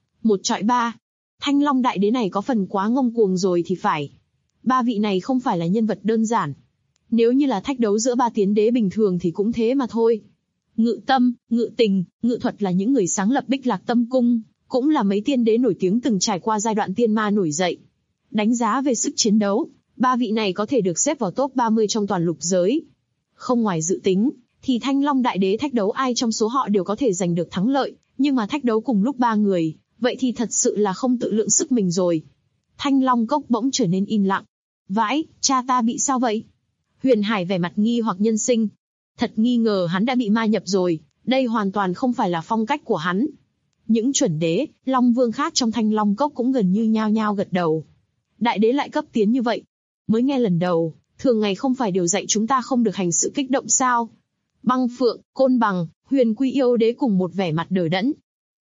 1-3. Thanh Long Đại Đế này có phần quá ngông cuồng rồi thì phải. Ba vị này không phải là nhân vật đơn giản. Nếu như là thách đấu giữa ba tiên đế bình thường thì cũng thế mà thôi. Ngự Tâm, Ngự Tình, Ngự Thuật là những người sáng lập Bích Lạc Tâm Cung, cũng là mấy tiên đế nổi tiếng từng trải qua giai đoạn tiên ma nổi dậy. Đánh giá về sức chiến đấu, ba vị này có thể được xếp vào top 30 trong toàn lục giới. Không ngoài dự tính, thì Thanh Long Đại Đế thách đấu ai trong số họ đều có thể giành được thắng lợi, nhưng mà thách đấu cùng lúc ba người, vậy thì thật sự là không tự lượng sức mình rồi. Thanh Long Cốc bỗng trở nên im lặng. Vãi, cha ta bị sao vậy? Huyền Hải vẻ mặt nghi hoặc nhân sinh. Thật nghi ngờ hắn đã bị ma nhập rồi, đây hoàn toàn không phải là phong cách của hắn. Những chuẩn đế, Long Vương khác trong Thanh Long Cốc cũng gần như nhao nhao gật đầu. Đại đế lại cấp tiến như vậy. Mới nghe lần đầu, thường ngày không phải điều dạy chúng ta không được hành sự kích động sao? Băng Phượng, Côn Bằng, Huyền Quy yêu đế cùng một vẻ mặt đờ đẫn.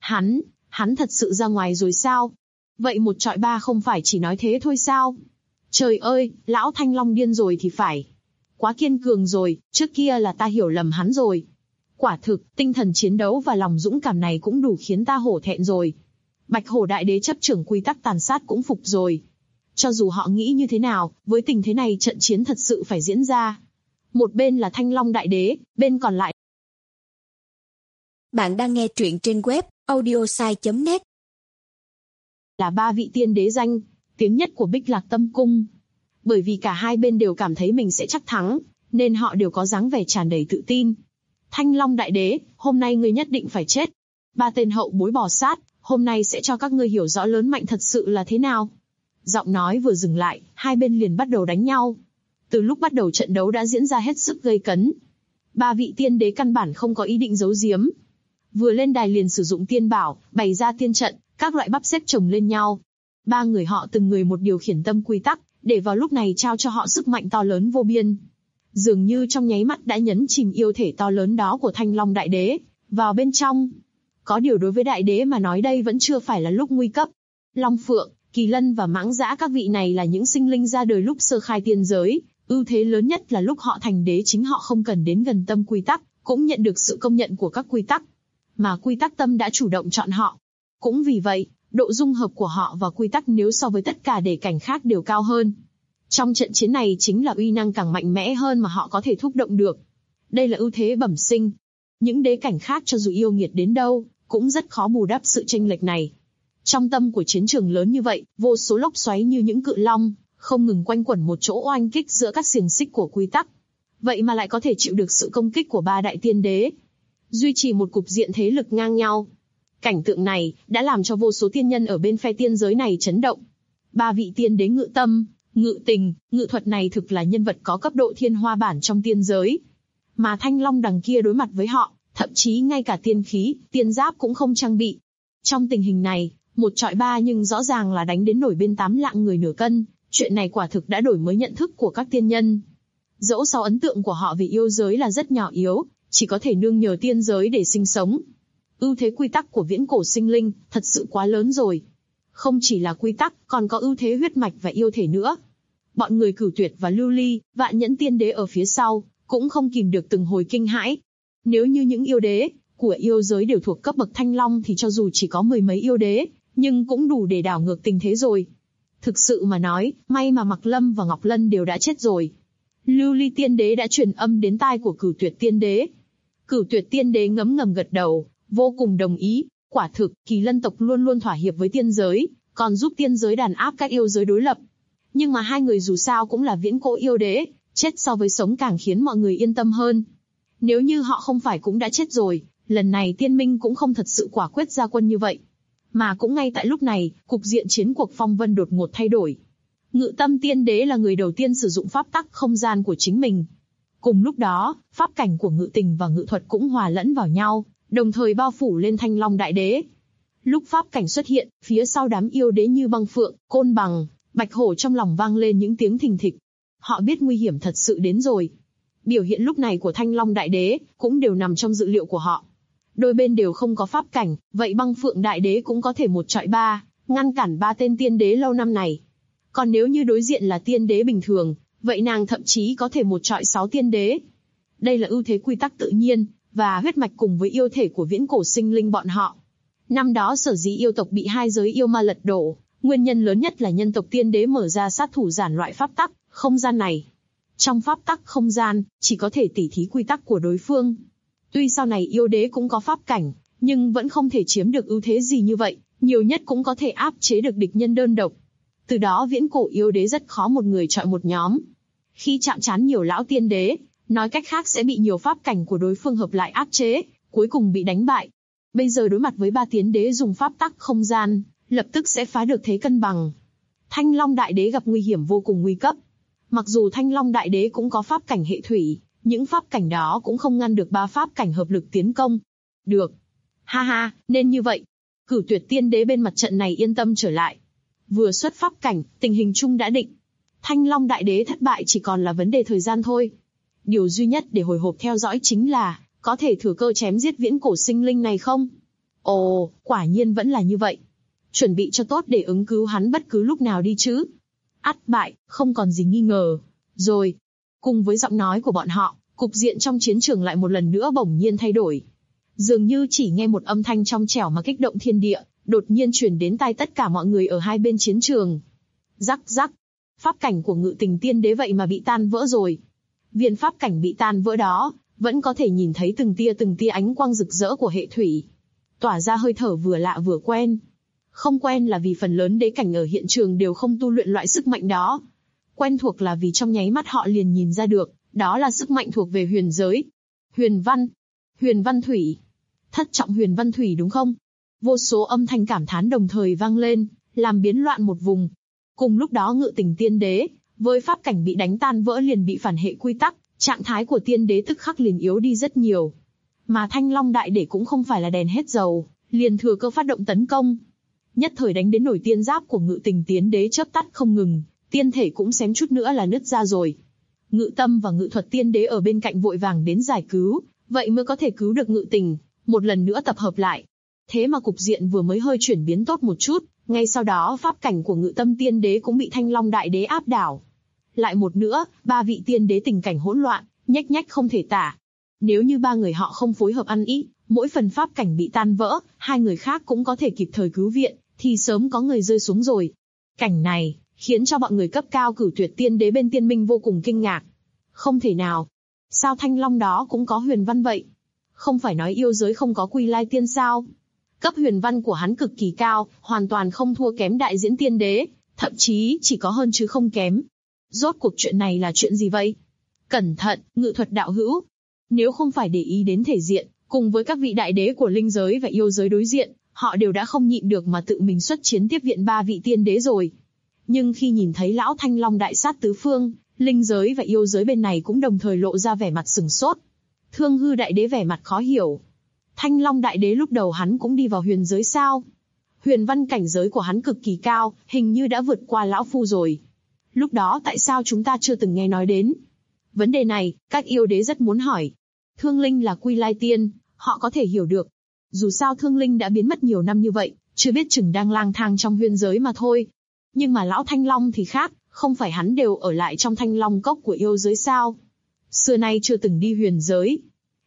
Hắn thật sự ra ngoài rồi sao? Vậy 1-3 không phải chỉ nói thế thôi sao? Trời ơi, lão Thanh Long điên rồi thì phải. Quá kiên cường rồi, trước kia là ta hiểu lầm hắn rồi. Quả thực, tinh thần chiến đấu và lòng dũng cảm này cũng đủ khiến ta hổ thẹn rồi. Bạch Hổ Đại Đế chấp trưởng quy tắc tàn sát cũng phục rồi. Cho dù họ nghĩ như thế nào, với tình thế này trận chiến thật sự phải diễn ra. Một bên là Thanh Long Đại Đế, bên còn lại. Bạn đang nghe truyện trên web audiosai.net. Là ba vị tiên đế danh tiếng nhất của Bích Lạc Tâm Cung. Bởi vì cả hai bên đều cảm thấy mình sẽ chắc thắng, nên họ đều có dáng vẻ tràn đầy tự tin. Thanh Long Đại Đế, hôm nay ngươi nhất định phải chết. Ba tên hậu bối bò sát, hôm nay sẽ cho các ngươi hiểu rõ lớn mạnh thật sự là thế nào. Giọng nói vừa dừng lại, hai bên liền bắt đầu đánh nhau. Từ lúc bắt đầu trận đấu đã diễn ra hết sức gây cấn. Ba vị tiên đế căn bản không có ý định giấu giếm. Vừa lên đài liền sử dụng tiên bảo, bày ra tiên trận, các loại bắp xếp chồng lên nhau. Ba người họ từng người một điều khiển tâm quy tắc, để vào lúc này trao cho họ sức mạnh to lớn vô biên. Dường như trong nháy mắt đã nhấn chìm yêu thể to lớn đó của Thanh Long Đại Đế vào bên trong. Có điều đối với Đại Đế mà nói đây vẫn chưa phải là lúc nguy cấp. Long Phượng, Kỳ Lân và Mãng Dã các vị này là những sinh linh ra đời lúc sơ khai tiên giới, ưu thế lớn nhất là lúc họ thành đế chính họ không cần đến gần tâm quy tắc, cũng nhận được sự công nhận của các quy tắc. Mà quy tắc tâm đã chủ động chọn họ. Cũng vì vậy, độ dung hợp của họ và quy tắc nếu so với tất cả đế cảnh khác đều cao hơn. Trong trận chiến này chính là uy năng càng mạnh mẽ hơn mà họ có thể thúc động được. Đây là ưu thế bẩm sinh. Những đế cảnh khác cho dù yêu nghiệt đến đâu, cũng rất khó bù đắp sự chênh lệch này. Trong tâm của chiến trường lớn như vậy, vô số lốc xoáy như những cự long, không ngừng quanh quẩn một chỗ oanh kích giữa các xiềng xích của quy tắc. Vậy mà lại có thể chịu được sự công kích của ba đại tiên đế. Duy trì một cục diện thế lực ngang nhau. Cảnh tượng này đã làm cho vô số tiên nhân ở bên phe tiên giới này chấn động. Ba vị tiên đế Ngự Tâm, Ngự Tình, Ngự Thuật này thực là nhân vật có cấp độ thiên hoa bản trong tiên giới. Mà Thanh Long đằng kia đối mặt với họ, thậm chí ngay cả tiên khí, tiên giáp cũng không trang bị. Trong tình hình này, 1-3 nhưng rõ ràng là đánh đến nổi bên 8 lạng người nửa cân, chuyện này quả thực đã đổi mới nhận thức của các tiên nhân. Dẫu sao ấn tượng của họ về yêu giới là rất nhỏ yếu, chỉ có thể nương nhờ tiên giới để sinh sống. Ưu thế quy tắc của viễn cổ sinh linh, thật sự quá lớn rồi. Không chỉ là quy tắc, còn có ưu thế huyết mạch và yêu thể nữa. Bọn người Cửu Tuyệt và Lưu Ly, Vạn Nhẫn tiên đế ở phía sau, cũng không kìm được từng hồi kinh hãi. Nếu như những yêu đế của yêu giới đều thuộc cấp bậc Thanh Long thì cho dù chỉ có mười mấy yêu đế, nhưng cũng đủ để đảo ngược tình thế rồi. Thực sự mà nói, may mà Mạc Lâm và Ngọc Lân đều đã chết rồi. Lưu Ly Tiên Đế đã truyền âm đến tai của Cửu Tuyệt Tiên Đế. Cửu Tuyệt Tiên Đế ngấm ngầm gật đầu, vô cùng đồng ý. Quả thực, Kỳ Lân tộc luôn luôn thỏa hiệp với tiên giới, còn giúp tiên giới đàn áp các yêu giới đối lập. Nhưng mà hai người dù sao cũng là viễn cổ yêu đế, chết so với sống càng khiến mọi người yên tâm hơn. Nếu như họ không phải cũng đã chết rồi, lần này tiên minh cũng không thật sự quả quyết ra quân như vậy. Mà cũng ngay tại lúc này, cục diện chiến cuộc phong vân đột ngột thay đổi. Ngự Tâm Tiên Đế là người đầu tiên sử dụng pháp tắc không gian của chính mình. Cùng lúc đó, pháp cảnh của Ngự Tình và Ngự Thuật cũng hòa lẫn vào nhau, đồng thời bao phủ lên Thanh Long Đại Đế. Lúc pháp cảnh xuất hiện, phía sau đám yêu đế như Băng Phượng, Côn Bằng, Bạch Hổ trong lòng vang lên những tiếng thình thịch. Họ biết nguy hiểm thật sự đến rồi. Biểu hiện lúc này của Thanh Long Đại Đế cũng đều nằm trong dự liệu của họ. Đôi bên đều không có pháp cảnh, vậy Băng Phượng Đại Đế cũng có thể một trọi ba, ngăn cản ba tên tiên đế lâu năm này. Còn nếu như đối diện là tiên đế bình thường, vậy nàng thậm chí có thể một trọi 6 tiên đế. Đây là ưu thế quy tắc tự nhiên, và huyết mạch cùng với yêu thể của viễn cổ sinh linh bọn họ. Năm đó sở dĩ yêu tộc bị hai giới yêu ma lật đổ, nguyên nhân lớn nhất là nhân tộc tiên đế mở ra sát thủ giản loại pháp tắc, không gian này. Trong pháp tắc không gian, chỉ có thể tỉ thí quy tắc của đối phương. Tuy sau này yêu đế cũng có pháp cảnh, nhưng vẫn không thể chiếm được ưu thế gì như vậy, nhiều nhất cũng có thể áp chế được địch nhân đơn độc. Từ đó viễn cổ yêu đế rất khó một người chọi một nhóm. Khi chạm trán nhiều lão tiên đế, nói cách khác sẽ bị nhiều pháp cảnh của đối phương hợp lại áp chế, cuối cùng bị đánh bại. Bây giờ đối mặt với ba tiên đế dùng pháp tắc không gian, lập tức sẽ phá được thế cân bằng. Thanh Long Đại Đế gặp nguy hiểm vô cùng nguy cấp. Mặc dù Thanh Long Đại Đế cũng có pháp cảnh hệ thủy, những pháp cảnh đó cũng không ngăn được ba pháp cảnh hợp lực tiến công. Được. Ha ha, nên như vậy. Cửu Tuyệt Tiên Đế bên mặt trận này yên tâm trở lại. Vừa xuất pháp cảnh, tình hình chung đã định. Thanh Long Đại Đế thất bại chỉ còn là vấn đề thời gian thôi. Điều duy nhất để hồi hộp theo dõi chính là, có thể thừa cơ chém giết viễn cổ sinh linh này không? Ồ, quả nhiên vẫn là như vậy. Chuẩn bị cho tốt để ứng cứu hắn bất cứ lúc nào đi chứ. Ắt bại, không còn gì nghi ngờ. Rồi, cùng với giọng nói của bọn họ, cục diện trong chiến trường lại một lần nữa bỗng nhiên thay đổi. Dường như chỉ nghe một âm thanh trong trẻo mà kích động thiên địa, đột nhiên truyền đến tai tất cả mọi người ở hai bên chiến trường. Rắc rắc, pháp cảnh của Ngự Tình Tiên Đế vậy mà bị tan vỡ rồi. Viên pháp cảnh bị tan vỡ đó, vẫn có thể nhìn thấy từng tia ánh quang rực rỡ của hệ thủy. Tỏa ra hơi thở vừa lạ vừa quen. Không quen là vì phần lớn đế cảnh ở hiện trường đều không tu luyện loại sức mạnh đó. Quen thuộc là vì trong nháy mắt họ liền nhìn ra được, đó là sức mạnh thuộc về huyền giới. Huyền văn thủy. Thất trọng huyền văn thủy đúng không? Vô số âm thanh cảm thán đồng thời vang lên, làm biến loạn một vùng. Cùng lúc đó Ngự Tình Tiên Đế, với pháp cảnh bị đánh tan vỡ liền bị phản hệ quy tắc, trạng thái của tiên đế tức khắc liền yếu đi rất nhiều. Mà Thanh Long Đại Đế cũng không phải là đèn hết dầu, liền thừa cơ phát động tấn công. Nhất thời đánh đến nổi tiên giáp của Ngự Tình Tiên Đế chớp tắt không ngừng, tiên thể cũng xém chút nữa là nứt ra rồi. Ngự Tâm và Ngự Thuật Tiên Đế ở bên cạnh vội vàng đến giải cứu, vậy mới có thể cứu được Ngự Tình, một lần nữa tập hợp lại. Thế mà cục diện vừa mới hơi chuyển biến tốt một chút, ngay sau đó pháp cảnh của Ngự Tâm Tiên Đế cũng bị Thanh Long Đại Đế áp đảo. Lại một nữa, ba vị tiên đế tình cảnh hỗn loạn, nhách nhách không thể tả. Nếu như ba người họ không phối hợp ăn ý, mỗi phần pháp cảnh bị tan vỡ, hai người khác cũng có thể kịp thời cứu viện, thì sớm có người rơi xuống rồi. Cảnh này, khiến cho bọn người cấp cao Cửu Tuyệt Tiên Đế bên tiên minh vô cùng kinh ngạc. Không thể nào. Sao Thanh Long đó cũng có huyền văn vậy? Không phải nói yêu giới không có Quy Lai Tiên sao? Cấp huyền văn của hắn cực kỳ cao, hoàn toàn không thua kém Đại Diễn Tiên Đế, thậm chí chỉ có hơn chứ không kém. Rốt cuộc chuyện này là chuyện gì vậy? Cẩn thận, Ngự Thuật đạo hữu. Nếu không phải để ý đến thể diện, cùng với các vị đại đế của linh giới và yêu giới đối diện, họ đều đã không nhịn được mà tự mình xuất chiến tiếp viện ba vị tiên đế rồi. Nhưng khi nhìn thấy lão Thanh Long đại sát tứ phương, linh giới và yêu giới bên này cũng đồng thời lộ ra vẻ mặt sừng sốt. Thương Hư Đại Đế vẻ mặt khó hiểu. Thanh Long Đại Đế lúc đầu hắn cũng đi vào huyền giới sao? Huyền văn cảnh giới của hắn cực kỳ cao, hình như đã vượt qua lão phu rồi. Lúc đó tại sao chúng ta chưa từng nghe nói đến? Vấn đề này, các yêu đế rất muốn hỏi. Thương Linh là Quy Lai Tiên, họ có thể hiểu được. Dù sao Thương Linh đã biến mất nhiều năm như vậy, chưa biết chừng đang lang thang trong huyền giới mà thôi. Nhưng mà lão Thanh Long thì khác, không phải hắn đều ở lại trong Thanh Long cốc của yêu giới sao? Xưa nay chưa từng đi huyền giới.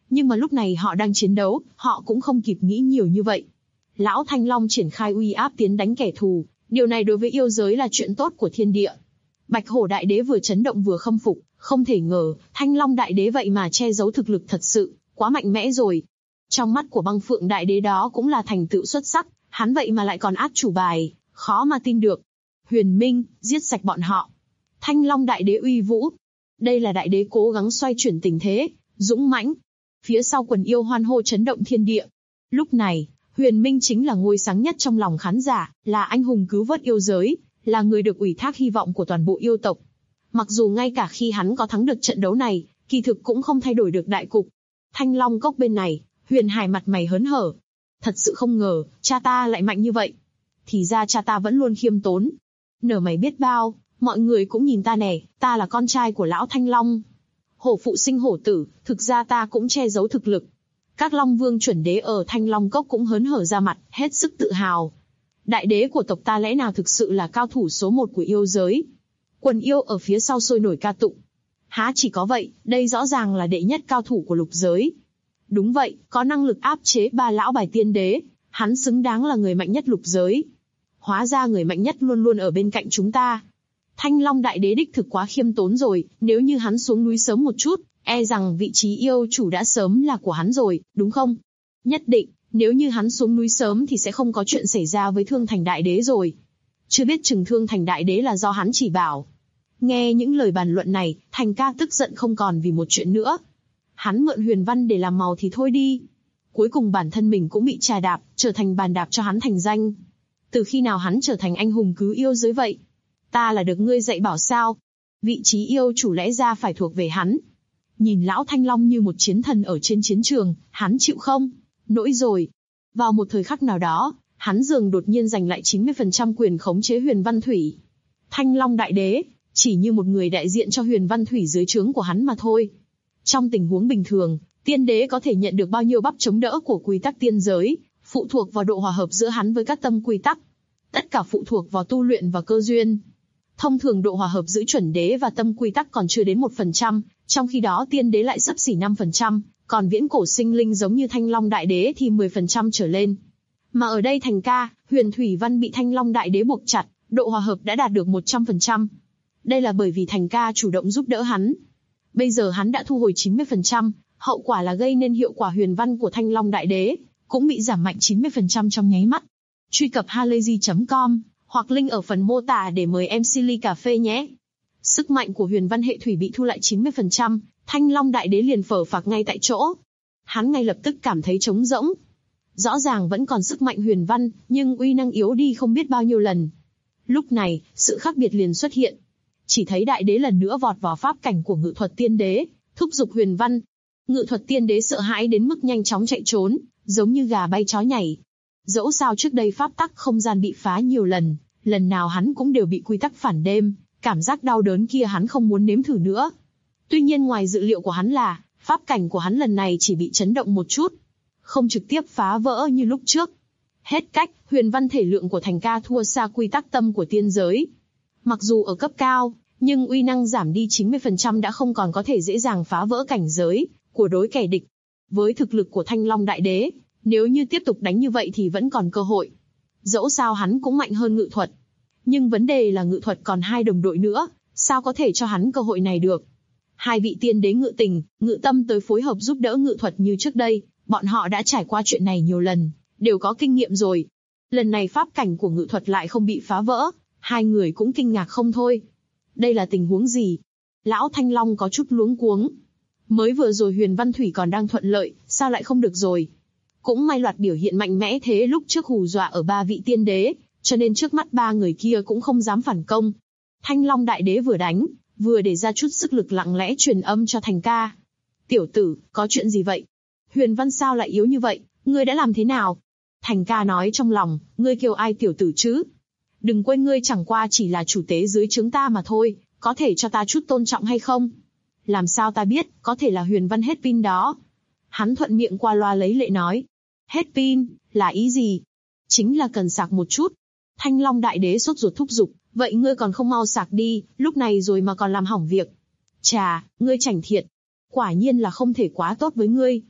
Nhưng mà lúc này họ đang chiến đấu, họ cũng không kịp nghĩ nhiều như vậy. Lão Thanh Long triển khai uy áp tiến đánh kẻ thù, điều này đối với yêu giới là chuyện tốt của thiên địa. Bạch Hổ Đại Đế vừa chấn động vừa khâm phục, không thể ngờ, Thanh Long Đại Đế vậy mà che giấu thực lực thật sự, quá mạnh mẽ rồi. Trong mắt của Băng Phượng Đại Đế đó cũng là thành tựu xuất sắc, hắn vậy mà lại còn át chủ bài, khó mà tin được. Huyền Minh, giết sạch bọn họ. Thanh Long Đại Đế uy vũ. Đây là Đại Đế cố gắng xoay chuyển tình thế, dũng mãnh. Phía sau quần yêu hoan hô chấn động thiên địa. Lúc này, Huyền Minh chính là ngôi sáng nhất trong lòng khán giả, là anh hùng cứu vớt yêu giới, là người được ủy thác hy vọng của toàn bộ yêu tộc. Mặc dù ngay cả khi hắn có thắng được trận đấu này, kỳ thực cũng không thay đổi được đại cục. Thanh Long Cốc bên này, Huyền Hải mặt mày hớn hở. Thật sự không ngờ, cha ta lại mạnh như vậy. Thì ra cha ta vẫn luôn khiêm tốn. Nở mày biết bao, mọi người cũng nhìn ta nè, ta là con trai của lão Thanh Long. Hổ phụ sinh hổ tử, thực ra ta cũng che giấu thực lực. Các Long Vương chuẩn đế ở Thanh Long Cốc cũng hớn hở ra mặt, hết sức tự hào. Đại đế của tộc ta lẽ nào thực sự là cao thủ số 1 của yêu giới? Quần yêu ở phía sau sôi nổi ca tụng. Há chỉ có vậy, đây rõ ràng là đệ nhất cao thủ của lục giới. Đúng vậy, có năng lực áp chế 3 lão bài tiên đế, hắn xứng đáng là người mạnh nhất lục giới. Hóa ra người mạnh nhất luôn luôn ở bên cạnh chúng ta. Thanh Long Đại Đế đích thực quá khiêm tốn rồi, nếu như hắn xuống núi sớm một chút, e rằng vị trí yêu chủ đã sớm là của hắn rồi, đúng không? Nhất định, nếu như hắn xuống núi sớm thì sẽ không có chuyện xảy ra với Thương Thành Đại Đế rồi. Chưa biết chừng Thương Thành Đại Đế là do hắn chỉ bảo. Nghe những lời bàn luận này, Thành ca tức giận không còn vì một chuyện nữa. Hắn mượn huyền văn để làm màu thì thôi đi. Cuối cùng bản thân mình cũng bị trà đạp, trở thành bàn đạp cho hắn thành danh. Từ khi nào hắn trở thành anh hùng cứu yêu giới vậy? Ta là được ngươi dạy bảo sao? Vị trí yêu chủ lẽ ra phải thuộc về hắn. Nhìn lão Thanh Long như một chiến thần ở trên chiến trường, hắn chịu không? Nỗi rồi. Vào một thời khắc nào đó, hắn dường đột nhiên giành lại 90% quyền khống chế huyền văn thủy. Thanh Long Đại Đế, chỉ như một người đại diện cho huyền văn thủy dưới trướng của hắn mà thôi. Trong tình huống bình thường, tiên đế có thể nhận được bao nhiêu bắp chống đỡ của quy tắc tiên giới, phụ thuộc vào độ hòa hợp giữa hắn với các tâm quy tắc. Tất cả phụ thuộc vào tu luyện và cơ duyên. Thông thường độ hòa hợp giữa chuẩn đế và tâm quy tắc còn chưa đến 1%, trong khi đó tiên đế lại xấp xỉ 5%, còn viễn cổ sinh linh giống như Thanh Long Đại Đế thì 10% trở lên. Mà ở đây Thành ca, huyền thủy văn bị Thanh Long Đại Đế buộc chặt, độ hòa hợp đã đạt được 100%. Đây là bởi vì Thành ca chủ động giúp đỡ hắn. Bây giờ hắn đã thu hồi 90%, hậu quả là gây nên hiệu quả huyền văn của Thanh Long Đại Đế cũng bị giảm mạnh 90% trong nháy mắt. Truy cập halayzi.com hoặc link ở phần mô tả để mời MC ly cà phê nhé. Sức mạnh của huyền văn hệ thủy bị thu lại 90%, Thanh Long Đại Đế liền phở phạc ngay tại chỗ. Hắn ngay lập tức cảm thấy trống rỗng. Rõ ràng vẫn còn sức mạnh huyền văn, nhưng uy năng yếu đi không biết bao nhiêu lần. Lúc này, sự khác biệt liền xuất hiện. Chỉ thấy Đại Đế lần nữa vọt vào pháp cảnh của Ngự Thuật Tiên Đế, thúc giục huyền văn. Ngự Thuật Tiên Đế sợ hãi đến mức nhanh chóng chạy trốn, giống như gà bay chó nhảy. Dẫu sao trước đây pháp tắc không gian bị phá nhiều lần, lần nào hắn cũng đều bị quy tắc phản đêm, cảm giác đau đớn kia hắn không muốn nếm thử nữa. Tuy nhiên ngoài dự liệu của hắn là, pháp cảnh của hắn lần này chỉ bị chấn động một chút, không trực tiếp phá vỡ như lúc trước. Hết cách, huyền văn thể lượng của Thành ca thua xa quy tắc tâm của tiên giới. Mặc dù ở cấp cao, nhưng uy năng giảm đi 90% đã không còn có thể dễ dàng phá vỡ cảnh giới của đối kẻ địch. Với thực lực của Thanh Long Đại Đế, nếu như tiếp tục đánh như vậy thì vẫn còn cơ hội. Dẫu sao hắn cũng mạnh hơn Ngự Thuật. Nhưng vấn đề là Ngự Thuật còn 2 đồng đội nữa, sao có thể cho hắn cơ hội này được. 2 vị tiên đế Ngự Tình, Ngự Tâm tới phối hợp giúp đỡ Ngự Thuật như trước đây, bọn họ đã trải qua chuyện này nhiều lần, đều có kinh nghiệm rồi. Lần này pháp cảnh của Ngự Thuật lại không bị phá vỡ, 2 người cũng kinh ngạc không thôi. Đây là tình huống gì? Lão Thanh Long có chút luống cuống. Mới vừa rồi huyền văn thủy còn đang thuận lợi, sao lại không được rồi? Cũng may loạt biểu hiện mạnh mẽ thế lúc trước hù dọa ở 3 vị tiên đế, cho nên trước mắt 3 người kia cũng không dám phản công. Thanh Long Đại Đế vừa đánh, vừa để ra chút sức lực lặng lẽ truyền âm cho Thành ca. Tiểu tử, có chuyện gì vậy? Huyền văn sao lại yếu như vậy, ngươi đã làm thế nào? Thành ca nói trong lòng, ngươi kêu ai tiểu tử chứ? Đừng quên ngươi chẳng qua chỉ là chủ tế dưới trướng ta mà thôi, có thể cho ta chút tôn trọng hay không? Làm sao ta biết, có thể là huyền văn hết pin đó. Hắn thuận miệng qua loa lấy lệ nói. Hết pin, là ý gì? Chính là cần sạc một chút. Thanh Long Đại Đế sốt ruột thúc giục, vậy ngươi còn không mau sạc đi, lúc này rồi mà còn làm hỏng việc. Chà, ngươi chảnh thiệt. Quả nhiên là không thể quá tốt với ngươi.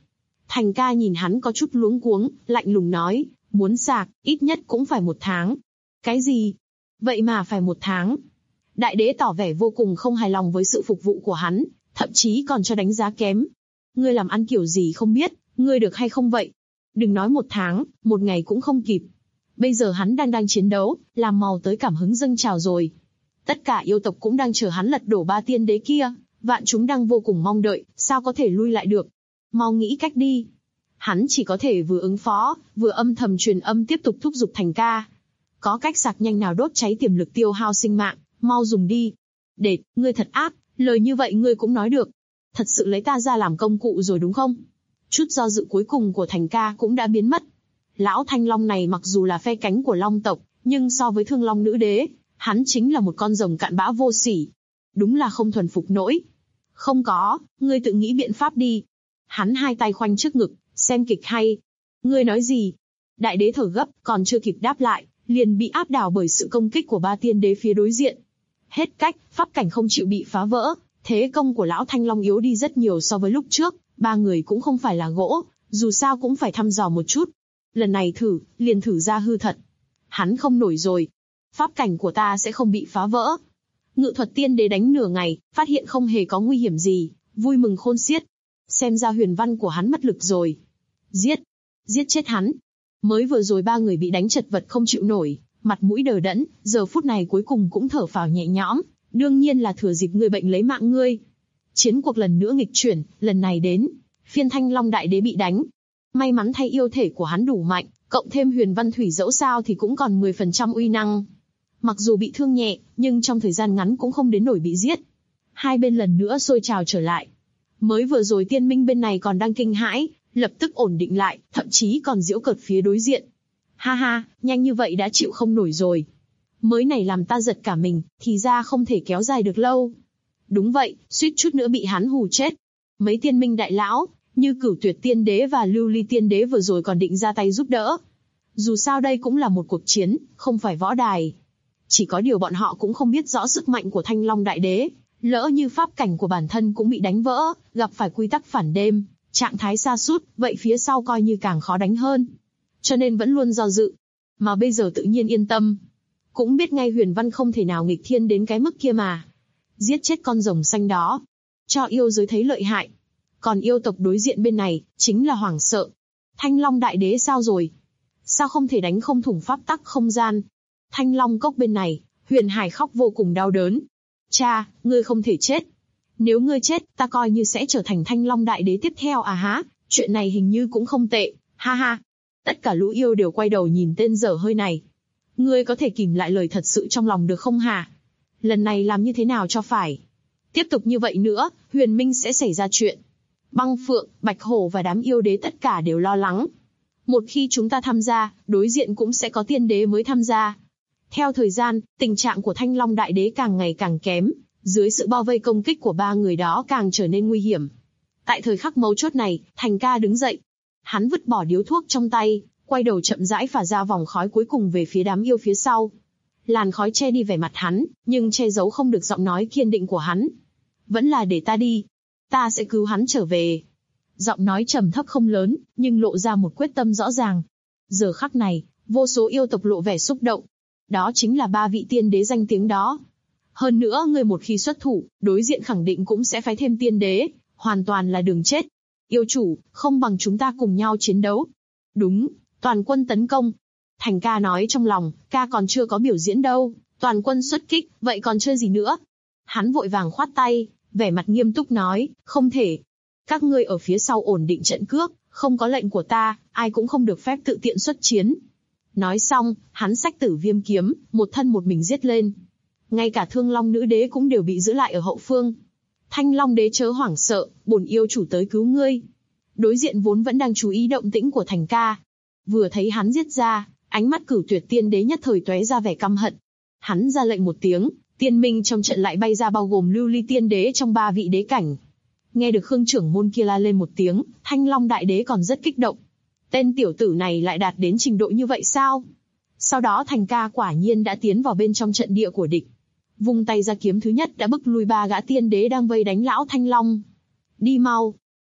Thành ca nhìn hắn có chút luống cuống, lạnh lùng nói, muốn sạc, ít nhất cũng phải 1 tháng. Cái gì? Vậy mà phải 1 tháng. Đại đế tỏ vẻ vô cùng không hài lòng với sự phục vụ của hắn, thậm chí còn cho đánh giá kém. Ngươi làm ăn kiểu gì không biết, ngươi được hay không vậy? Đừng nói 1 tháng, 1 ngày cũng không kịp. Bây giờ hắn đang chiến đấu, làm màu tới cảm hứng dâng trào rồi. Tất cả yêu tộc cũng đang chờ hắn lật đổ 3 tiên đế kia, vạn chúng đang vô cùng mong đợi, sao có thể lui lại được. Mau nghĩ cách đi. Hắn chỉ có thể vừa ứng phó, vừa âm thầm truyền âm tiếp tục thúc giục Thành ca. Có cách sạc nhanh nào đốt cháy tiềm lực tiêu hao sinh mạng, mau dùng đi. Đệt, ngươi thật ác, lời như vậy ngươi cũng nói được. Thật sự lấy ta ra làm công cụ rồi đúng không? Chút do dự cuối cùng của Thành ca cũng đã biến mất. Lão Thanh Long này mặc dù là phe cánh của Long tộc, nhưng so với Thương Long nữ đế, hắn chính là một con rồng cặn bã vô sỉ. Đúng là không thuần phục nổi. Không có, ngươi tự nghĩ biện pháp đi. Hắn hai tay khoanh trước ngực, xem kịch hay. Ngươi nói gì? Đại đế thở gấp, còn chưa kịp đáp lại, liền bị áp đảo bởi sự công kích của 3 tiên đế phía đối diện. Hết cách, pháp cảnh không chịu bị phá vỡ, thế công của lão Thanh Long yếu đi rất nhiều so với lúc trước, 3 người cũng không phải là gỗ, dù sao cũng phải thăm dò một chút. Lần này thử, liền thử ra hư thật. Hắn không nổi rồi. Pháp cảnh của ta sẽ không bị phá vỡ. Ngự thuật tiên đế đánh nửa ngày, phát hiện không hề có nguy hiểm gì, vui mừng khôn xiết. Xem ra huyền văn của hắn mất lực rồi. Giết chết hắn. Mới vừa rồi 3 người bị đánh chật vật không chịu nổi, mặt mũi đờ đẫn, giờ phút này cuối cùng cũng thở phào nhẹ nhõm, đương nhiên là thừa dịp người bệnh lấy mạng ngươi. Chiến cuộc lần nữa nghịch chuyển, lần này đến, phiên Thanh Long đại đế bị đánh. May mắn thay yêu thể của hắn đủ mạnh, cộng thêm huyền văn thủy dẫu sao thì cũng còn 10% uy năng. Mặc dù bị thương nhẹ, nhưng trong thời gian ngắn cũng không đến nổi bị giết. Hai bên lần nữa sôi trào trở lại. Mới vừa rồi tiên minh bên này còn đang kinh hãi, lập tức ổn định lại, thậm chí còn giễu cợt phía đối diện. Ha ha, nhanh như vậy đã chịu không nổi rồi. Mới này làm ta giật cả mình, thì ra không thể kéo dài được lâu. Đúng vậy, suýt chút nữa bị hắn hù chết. Mấy tiên minh đại lão, như Cửu Tuyệt tiên đế và Lưu Ly tiên đế vừa rồi còn định ra tay giúp đỡ. Dù sao đây cũng là một cuộc chiến, không phải võ đài. Chỉ có điều bọn họ cũng không biết rõ sức mạnh của Thanh Long đại đế. Lỡ như pháp cảnh của bản thân cũng bị đánh vỡ, gặp phải quy tắc phản đêm, trạng thái sa sút, vậy phía sau coi như càng khó đánh hơn. Cho nên vẫn luôn do dự. Mà bây giờ tự nhiên yên tâm. Cũng biết ngay huyền văn không thể nào nghịch thiên đến cái mức kia mà. Giết chết con rồng xanh đó. Cho yêu giới thấy lợi hại. Còn yêu tộc đối diện bên này, chính là hoảng sợ. Thanh Long đại đế sao rồi? Sao không thể đánh không thủng pháp tắc không gian? Thanh Long cốc bên này, Huyền Hải khóc vô cùng đau đớn. Cha, ngươi không thể chết. Nếu ngươi chết, ta coi như sẽ trở thành Thanh Long đại đế tiếp theo à hả? Chuyện này hình như cũng không tệ, ha ha. Tất cả lũ yêu đều quay đầu nhìn tên dở hơi này. Ngươi có thể kìm lại lời thật sự trong lòng được không hả? Lần này làm như thế nào cho phải? Tiếp tục như vậy nữa, Huyền Minh sẽ xảy ra chuyện. Băng Phượng, Bạch Hổ và đám yêu đế tất cả đều lo lắng. Một khi chúng ta tham gia, đối diện cũng sẽ có tiên đế mới tham gia. Theo thời gian, tình trạng của Thanh Long đại đế càng ngày càng kém, dưới sự bao vây công kích của 3 người đó càng trở nên nguy hiểm. Tại thời khắc mấu chốt này, Thành ca đứng dậy. Hắn vứt bỏ điếu thuốc trong tay, quay đầu chậm rãi phả ra vòng khói cuối cùng về phía đám yêu phía sau. Làn khói che đi vẻ mặt hắn, nhưng che giấu không được giọng nói kiên định của hắn. Vẫn là để ta đi. Ta sẽ cứu hắn trở về. Giọng nói trầm thấp không lớn, nhưng lộ ra một quyết tâm rõ ràng. Giờ khắc này, vô số yêu tộc lộ vẻ xúc động. Đó chính là 3 vị tiên đế danh tiếng đó. Hơn nữa người một khi xuất thủ, đối diện khẳng định cũng sẽ phái thêm tiên đế, hoàn toàn là đường chết. Yêu chủ, không bằng chúng ta cùng nhau chiến đấu. Đúng, toàn quân tấn công. Thành ca nói trong lòng, ca còn chưa có biểu diễn đâu, toàn quân xuất kích, vậy còn chơi gì nữa? Hắn vội vàng khoát tay, vẻ mặt nghiêm túc nói, không thể. Các ngươi ở phía sau ổn định trận cước, không có lệnh của ta, ai cũng không được phép tự tiện xuất chiến. Nói xong, hắn xách Tử Viêm kiếm, một thân một mình giết lên. Ngay cả Thương Long nữ đế cũng đều bị giữ lại ở hậu phương. Thanh Long đế chớ hoảng sợ, bổn yêu chủ tới cứu ngươi. Đối diện vốn vẫn đang chú ý động tĩnh của Thành ca. Vừa thấy hắn giết ra, ánh mắt Cửu Tuyệt tiên đế nhất thời tóe ra vẻ căm hận. Hắn ra lệnh một tiếng, tiên minh trong trận lại bay ra bao gồm Lưu Ly tiên đế trong 3 vị đế cảnh. Nghe được Khương trưởng môn kia la lên một tiếng, Thanh Long đại đế còn rất kích động. Tên tiểu tử này lại đạt đến trình độ như vậy sao? Sau đó Thành ca quả nhiên đã tiến vào bên trong trận địa của địch. Vung tay ra kiếm thứ nhất đã bức lui 3 gã tiên đế đang vây đánh lão Thanh Long. Đi mau!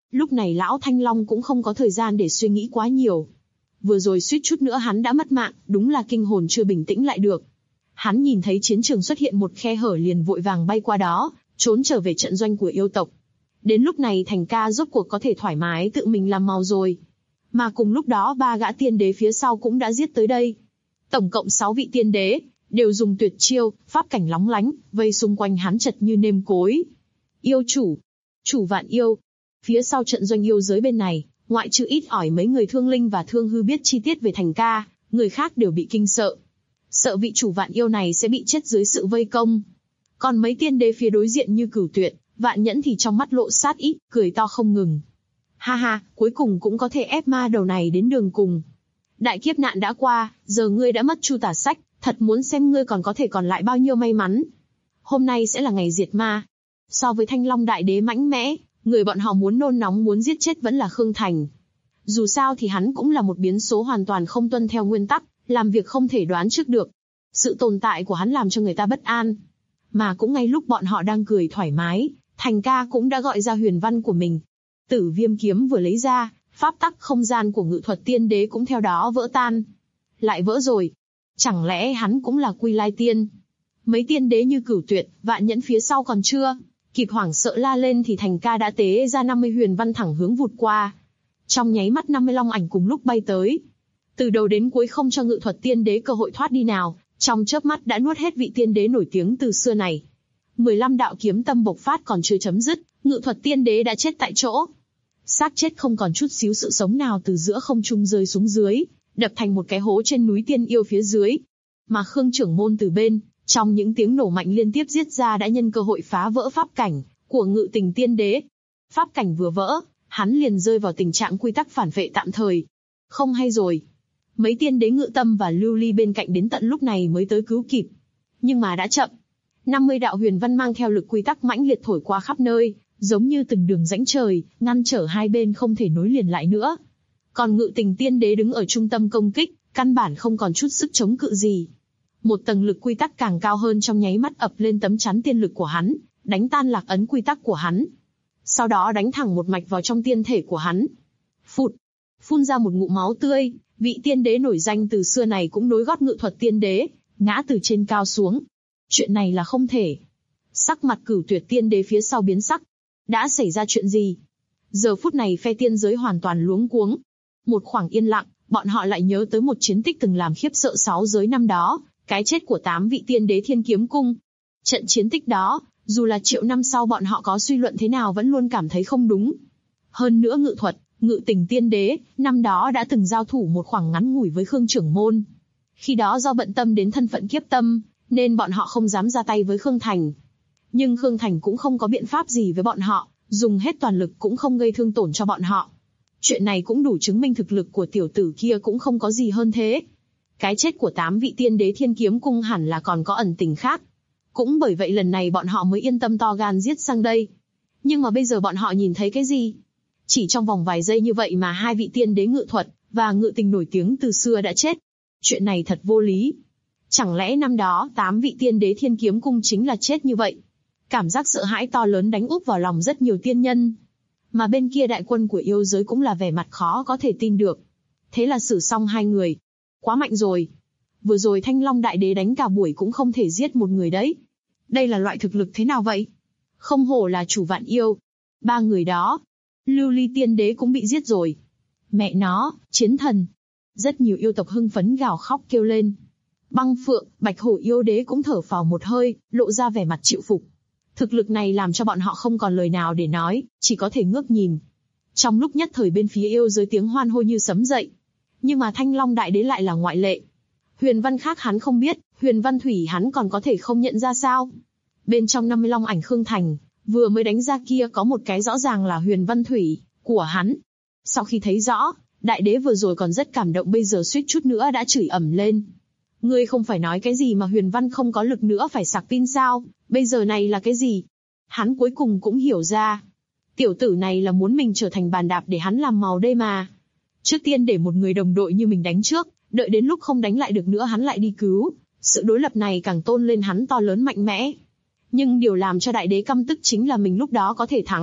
Lúc này lão Thanh Long cũng không có thời gian để suy nghĩ quá nhiều. Vừa rồi suýt chút nữa hắn đã mất mạng, đúng là kinh hồn chưa bình tĩnh lại được. Hắn nhìn thấy chiến trường xuất hiện một khe hở liền vội vàng bay qua đó, trốn trở về trận doanh của yêu tộc. Đến lúc này Thành ca rốt cuộc có thể thoải mái tự mình làm màu rồi. Mà cùng lúc đó 3 gã tiên đế phía sau cũng đã giết tới đây. Tổng cộng 6 vị tiên đế, đều dùng tuyệt chiêu, pháp cảnh lóng lánh, vây xung quanh hắn chật như nêm cối. Yêu chủ, chủ vạn yêu. Phía sau trận doanh yêu giới bên này, ngoại trừ ít ỏi mấy người thương linh và thương hư biết chi tiết về Thành ca, người khác đều bị kinh sợ. Sợ vị chủ vạn yêu này sẽ bị chết dưới sự vây công. Còn mấy tiên đế phía đối diện như Cửu Tuyệt, Vạn Nhẫn thì trong mắt lộ sát ý, cười to không ngừng. Ha ha, cuối cùng cũng có thể ép ma đầu này đến đường cùng. Đại kiếp nạn đã qua, giờ ngươi đã mất Chu Tả Sách, thật muốn xem ngươi còn có thể còn lại bao nhiêu may mắn. Hôm nay sẽ là ngày diệt ma. So với Thanh Long Đại Đế mãnh mẽ, người bọn họ muốn nôn nóng muốn giết chết vẫn là Khương Thành. Dù sao thì hắn cũng là một biến số hoàn toàn không tuân theo nguyên tắc, làm việc không thể đoán trước được. Sự tồn tại của hắn làm cho người ta bất an. Mà cũng ngay lúc bọn họ đang cười thoải mái, Thành ca cũng đã gọi ra huyền văn của mình. Tử Viêm kiếm vừa lấy ra, pháp tắc không gian của Ngự Thuật Tiên Đế cũng theo đó vỡ tan. Lại vỡ rồi. Chẳng lẽ hắn cũng là Quy Lai Tiên? Mấy tiên đế như Cửu Tuyệt, Vạn Nhẫn phía sau còn chưa kịp hoảng sợ la lên thì Thành ca đã tế ra 50 huyền văn thẳng hướng vụt qua. Trong nháy mắt 50 long ảnh cùng lúc bay tới. Từ đầu đến cuối không cho Ngự Thuật Tiên Đế cơ hội thoát đi nào, trong chớp mắt đã nuốt hết vị tiên đế nổi tiếng từ xưa này. 15 đạo kiếm tâm bộc phát còn chưa chấm dứt, Ngự Thuật Tiên Đế đã chết tại chỗ. Xác chết không còn chút xíu sự sống nào từ giữa không trung rơi xuống dưới, đập thành một cái hố trên núi Tiên Yêu phía dưới. Mà Khương trưởng môn từ bên, trong những tiếng nổ mạnh liên tiếp giết ra đã nhân cơ hội phá vỡ pháp cảnh của Ngự Tình Tiên Đế. Pháp cảnh vừa vỡ, hắn liền rơi vào tình trạng quy tắc phản vệ tạm thời. Không hay rồi. Mấy tiên đế Ngự Tâm và Lưu Ly bên cạnh đến tận lúc này mới tới cứu kịp. Nhưng mà đã chậm. 50 đạo huyền văn mang theo lực quy tắc mãnh liệt thổi qua khắp nơi, giống như từng đường rãnh trời, ngăn trở hai bên không thể nối liền lại nữa. Còn Ngự Tình Tiên Đế đứng ở trung tâm công kích, căn bản không còn chút sức chống cự gì. Một tầng lực quy tắc càng cao hơn trong nháy mắt ập lên tấm chắn tiên lực của hắn, đánh tan lạc ấn quy tắc của hắn. Sau đó đánh thẳng một mạch vào trong tiên thể của hắn. Phụt, phun ra một ngụm máu tươi, vị tiên đế nổi danh từ xưa này cũng nối gót Ngự Thuật Tiên Đế, ngã từ trên cao xuống. Chuyện này là không thể. Sắc mặt Cửu Tuyệt Tiên Đế phía sau biến sắc. Đã xảy ra chuyện gì? Giờ phút này phe tiên giới hoàn toàn luống cuống. Một khoảng yên lặng, bọn họ lại nhớ tới một chiến tích từng làm khiếp sợ 6 giới năm đó, cái chết của 8 vị tiên đế Thiên Kiếm Cung. Trận chiến tích đó, dù là triệu năm sau bọn họ có suy luận thế nào vẫn luôn cảm thấy không đúng. Hơn nữa Ngự Tình Tiên Đế, năm đó đã từng giao thủ một khoảng ngắn ngủi với Khương trưởng môn. Khi đó do bận tâm đến thân phận kiếp tâm, nên bọn họ không dám ra tay với Khương Thành. Nhưng Khương Thành cũng không có biện pháp gì với bọn họ, dùng hết toàn lực cũng không gây thương tổn cho bọn họ. Chuyện này cũng đủ chứng minh thực lực của tiểu tử kia cũng không có gì hơn thế. Cái chết của 8 vị tiên đế Thiên Kiếm Cung hẳn là còn có ẩn tình khác. Cũng bởi vậy lần này bọn họ mới yên tâm to gan giết sang đây. Nhưng mà bây giờ bọn họ nhìn thấy cái gì? Chỉ trong vòng vài giây như vậy mà 2 vị tiên đế Ngự Thuật và Ngự Tình nổi tiếng từ xưa đã chết. Chuyện này thật vô lý. Chẳng lẽ năm đó 8 vị tiên đế Thiên Kiếm Cung chính là chết như vậy? Cảm giác sợ hãi to lớn đánh úp vào lòng rất nhiều tiên nhân. Mà bên kia đại quân của yêu giới cũng là vẻ mặt khó có thể tin được. Thế là xử xong 2 người. Quá mạnh rồi. Vừa rồi Thanh Long Đại Đế đánh cả buổi cũng không thể giết một người đấy. Đây là loại thực lực thế nào vậy? Không hổ là chủ vạn yêu. 3 người đó. Lưu Ly Tiên Đế cũng bị giết rồi. Mẹ nó, chiến thần. Rất nhiều yêu tộc hưng phấn gào khóc kêu lên. Băng Phượng, Bạch Hổ yêu đế cũng thở phào một hơi, lộ ra vẻ mặt chịu phục. Thực lực này làm cho bọn họ không còn lời nào để nói, chỉ có thể ngước nhìn. Trong lúc nhất thời bên phía yêu giới tiếng hoan hô như sấm dậy. Nhưng mà Thanh Long Đại Đế lại là ngoại lệ. Huyền văn khác hắn không biết, huyền văn thủy hắn còn có thể không nhận ra sao? Bên trong 50 long ảnh Khương Thành, vừa mới đánh ra kia có một cái rõ ràng là huyền văn thủy của hắn. Sau khi thấy rõ, Đại Đế vừa rồi còn rất cảm động bây giờ suýt chút nữa đã chửi ầm lên. Ngươi không phải nói cái gì mà huyền văn không có lực nữa phải sạc pin sao? Bây giờ này là cái gì? Hắn cuối cùng cũng hiểu ra. Tiểu tử này là muốn mình trở thành bàn đạp để hắn làm màu đây mà. Trước tiên để một người đồng đội như mình đánh trước, đợi đến lúc không đánh lại được nữa hắn lại đi cứu. Sự đối lập này càng tôn lên hắn to lớn mạnh mẽ. Nhưng điều làm cho Đại Đế căm tức chính là mình lúc đó có thể thắng,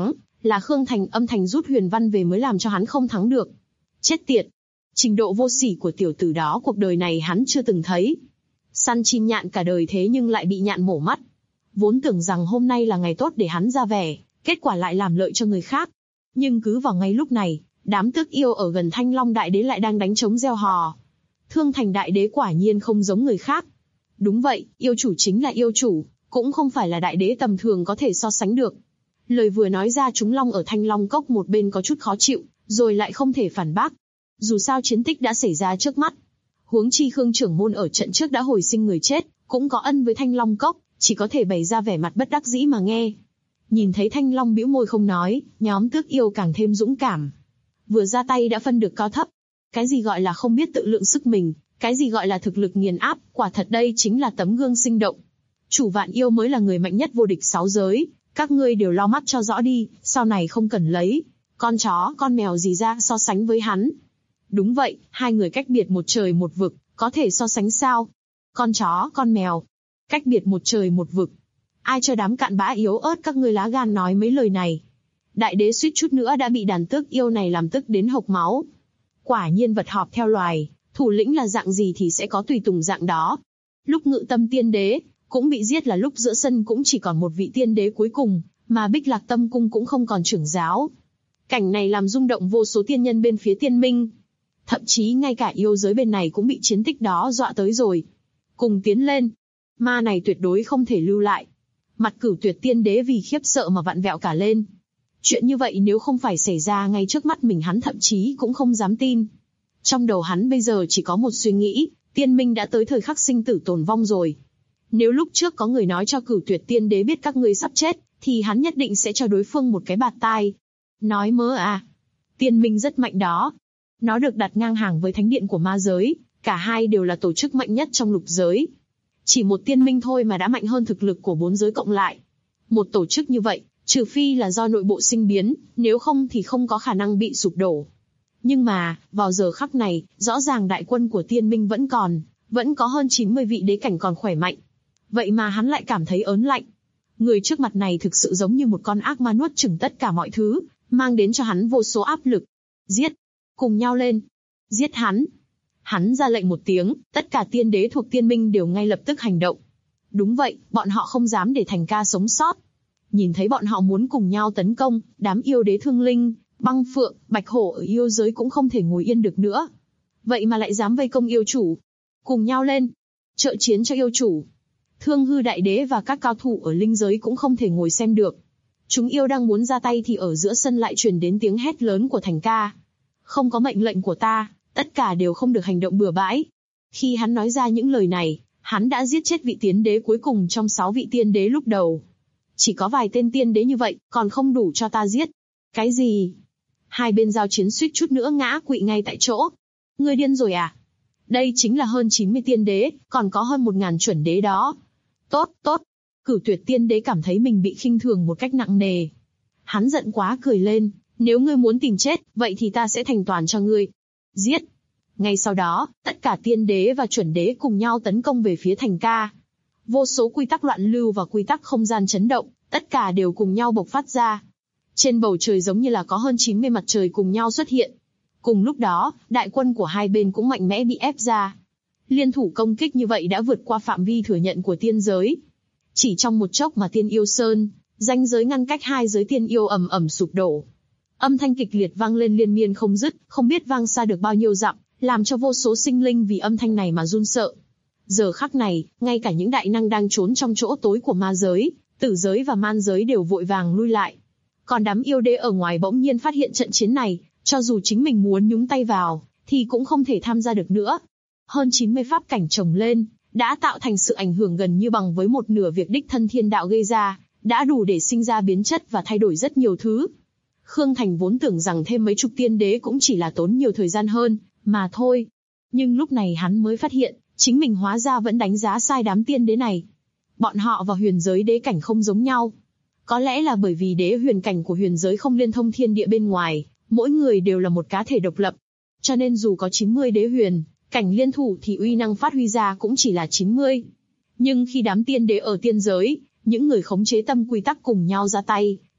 Là Khương Thành âm thầm rút huyền văn về mới làm cho hắn không thắng được. Chết tiệt! Trình độ vô sỉ của tiểu tử đó cuộc đời này hắn chưa từng thấy. Săn chim nhạn cả đời thế nhưng lại bị nhạn mổ mắt. Vốn tưởng rằng hôm nay là ngày tốt để hắn ra vẻ, kết quả lại làm lợi cho người khác. Nhưng cứ vào ngay lúc này, đám tước yêu ở gần Thanh Long Đại Đế lại đang đánh trống reo hò. Thương Thành Đại Đế quả nhiên không giống người khác. Đúng vậy, yêu chủ chính là yêu chủ, cũng không phải là đại đế tầm thường có thể so sánh được. Lời vừa nói ra chúng long ở Thanh Long Cốc một bên có chút khó chịu, rồi lại không thể phản bác. Dù sao chiến tích đã xảy ra trước mắt. Huống chi Khương trưởng môn ở trận trước đã hồi sinh người chết, cũng có ân với Thanh Long Cốc, chỉ có thể bày ra vẻ mặt bất đắc dĩ mà nghe. Nhìn thấy Thanh Long bĩu môi không nói, nhóm tước yêu càng thêm dũng cảm. Vừa ra tay đã phân được cao thấp. Cái gì gọi là không biết tự lượng sức mình, cái gì gọi là thực lực nghiền áp, quả thật đây chính là tấm gương sinh động. Chủ Vạn Yêu mới là người mạnh nhất vô địch 6 giới, các ngươi đều lau mắt cho rõ đi, sau này không cần lấy con chó, con mèo gì ra so sánh với hắn. Đúng vậy, hai người cách biệt một trời một vực, có thể so sánh sao? Con chó, con mèo, cách biệt một trời một vực. Ai cho đám cặn bã yếu ớt các ngươi lá gan nói mấy lời này? Đại đế suýt chút nữa đã bị đàn tước yêu này làm tức đến hộc máu. Quả nhiên vật họp theo loài, thủ lĩnh là dạng gì thì sẽ có tùy tùng dạng đó. Lúc Ngự Tâm Tiên Đế cũng bị giết là lúc giữa sân cũng chỉ còn một vị tiên đế cuối cùng, mà Bích Lạc Tâm Cung cũng không còn trưởng giáo. Cảnh này làm rung động vô số tiên nhân bên phía Tiên Minh. Thậm chí ngay cả yêu giới bên này cũng bị chiến tích đó dọa tới rồi. Cùng tiến lên. Ma này tuyệt đối không thể lưu lại. Mặt Cửu Tuyệt Tiên Đế vì khiếp sợ mà vặn vẹo cả lên. Chuyện như vậy nếu không phải xảy ra ngay trước mắt mình hắn thậm chí cũng không dám tin. Trong đầu hắn bây giờ chỉ có một suy nghĩ, Tiên Minh đã tới thời khắc sinh tử tồn vong rồi. Nếu lúc trước có người nói cho Cửu Tuyệt Tiên Đế biết các ngươi sắp chết, thì hắn nhất định sẽ cho đối phương một cái bạt tai. Nói mớ à? Tiên Minh rất mạnh đó. Nó được đặt ngang hàng với Thánh Điện của ma giới, cả hai đều là tổ chức mạnh nhất trong lục giới. Chỉ một Tiên Minh thôi mà đã mạnh hơn thực lực của 4 giới cộng lại. Một tổ chức như vậy, trừ phi là do nội bộ sinh biến, nếu không thì không có khả năng bị sụp đổ. Nhưng mà, vào giờ khắc này, rõ ràng đại quân của Tiên Minh vẫn có hơn 90 vị đế cảnh còn khỏe mạnh. Vậy mà hắn lại cảm thấy ớn lạnh. Người trước mặt này thực sự giống như một con ác ma nuốt chửng tất cả mọi thứ, mang đến cho hắn vô số áp lực. Giết! Cùng nhau lên! Giết hắn! Hắn ra lệnh một tiếng, tất cả tiên đế thuộc Tiên Minh đều ngay lập tức hành động. Đúng vậy, bọn họ không dám để Thành Ca sống sót. Nhìn thấy bọn họ muốn cùng nhau tấn công, đám yêu đế Thương Linh, Băng Phượng, Bạch Hổ ở yêu giới cũng không thể ngồi yên được nữa. Vậy mà lại dám vây công yêu chủ. Cùng nhau lên! Trợ chiến cho yêu chủ! Thương Hư Đại Đế và các cao thủ ở linh giới cũng không thể ngồi xem được. Chúng yêu đang muốn ra tay thì ở giữa sân lại truyền đến tiếng hét lớn của Thành Ca. Không có mệnh lệnh của ta, tất cả đều không được hành động bừa bãi. Khi hắn nói ra những lời này, hắn đã giết chết vị tiên đế cuối cùng trong 6 vị tiên đế lúc đầu. Chỉ có vài tên tiên đế như vậy, còn không đủ cho ta giết. Cái gì? Hai bên giao chiến suýt chút nữa ngã quỵ ngay tại chỗ. Ngươi điên rồi à? Đây chính là hơn 90 tiên đế, còn có hơn 1000 chuẩn đế đó. Tốt, tốt. Cửu Tuyệt Tiên Đế cảm thấy mình bị khinh thường một cách nặng nề. Hắn giận quá cười lên, nếu ngươi muốn tìm chết, vậy thì ta sẽ thành toàn cho ngươi. Giết! Ngay sau đó, tất cả tiên đế và chuẩn đế cùng nhau tấn công về phía Thành Ca. Vô số quy tắc loạn lưu và quy tắc không gian chấn động, tất cả đều cùng nhau bộc phát ra. Trên bầu trời giống như là có hơn 90 mặt trời cùng nhau xuất hiện. Cùng lúc đó, đại quân của hai bên cũng mạnh mẽ bị ép ra. Liên thủ công kích như vậy đã vượt qua phạm vi thừa nhận của tiên giới. Chỉ trong một chốc mà Tiên Yêu Sơn, ranh giới ngăn cách hai giới tiên yêu ầm ầm sụp đổ. Âm thanh kịch liệt vang lên liên miên không dứt, không biết vang xa được bao nhiêu dặm, làm cho vô số sinh linh vì âm thanh này mà run sợ. Giờ khắc này, ngay cả những đại năng đang trốn trong chỗ tối của ma giới, tử giới và man giới đều vội vàng lui lại. Còn đám yêu đế ở ngoài bỗng nhiên phát hiện trận chiến này, cho dù chính mình muốn nhúng tay vào, thì cũng không thể tham gia được nữa. Hơn 90 pháp cảnh chồng lên, đã tạo thành sự ảnh hưởng gần như bằng với một nửa việc đích thân thiên đạo gây ra, đã đủ để sinh ra biến chất và thay đổi rất nhiều thứ. Khương Thành vốn tưởng rằng thêm mấy chục tiên đế cũng chỉ là tốn nhiều thời gian hơn, mà thôi. Nhưng lúc này hắn mới phát hiện, chính mình hóa ra vẫn đánh giá sai đám tiên đế này. Bọn họ và huyền giới đế cảnh không giống nhau. Có lẽ là bởi vì đế huyền cảnh của huyền giới không liên thông thiên địa bên ngoài, mỗi người đều là một cá thể độc lập. Cho nên dù có 90 đế huyền cảnh liên thủ thì uy năng phát huy ra cũng chỉ là 90. Nhưng khi đám tiên đế ở tiên giới, những người khống chế tâm quy tắc cùng nhau ra tay,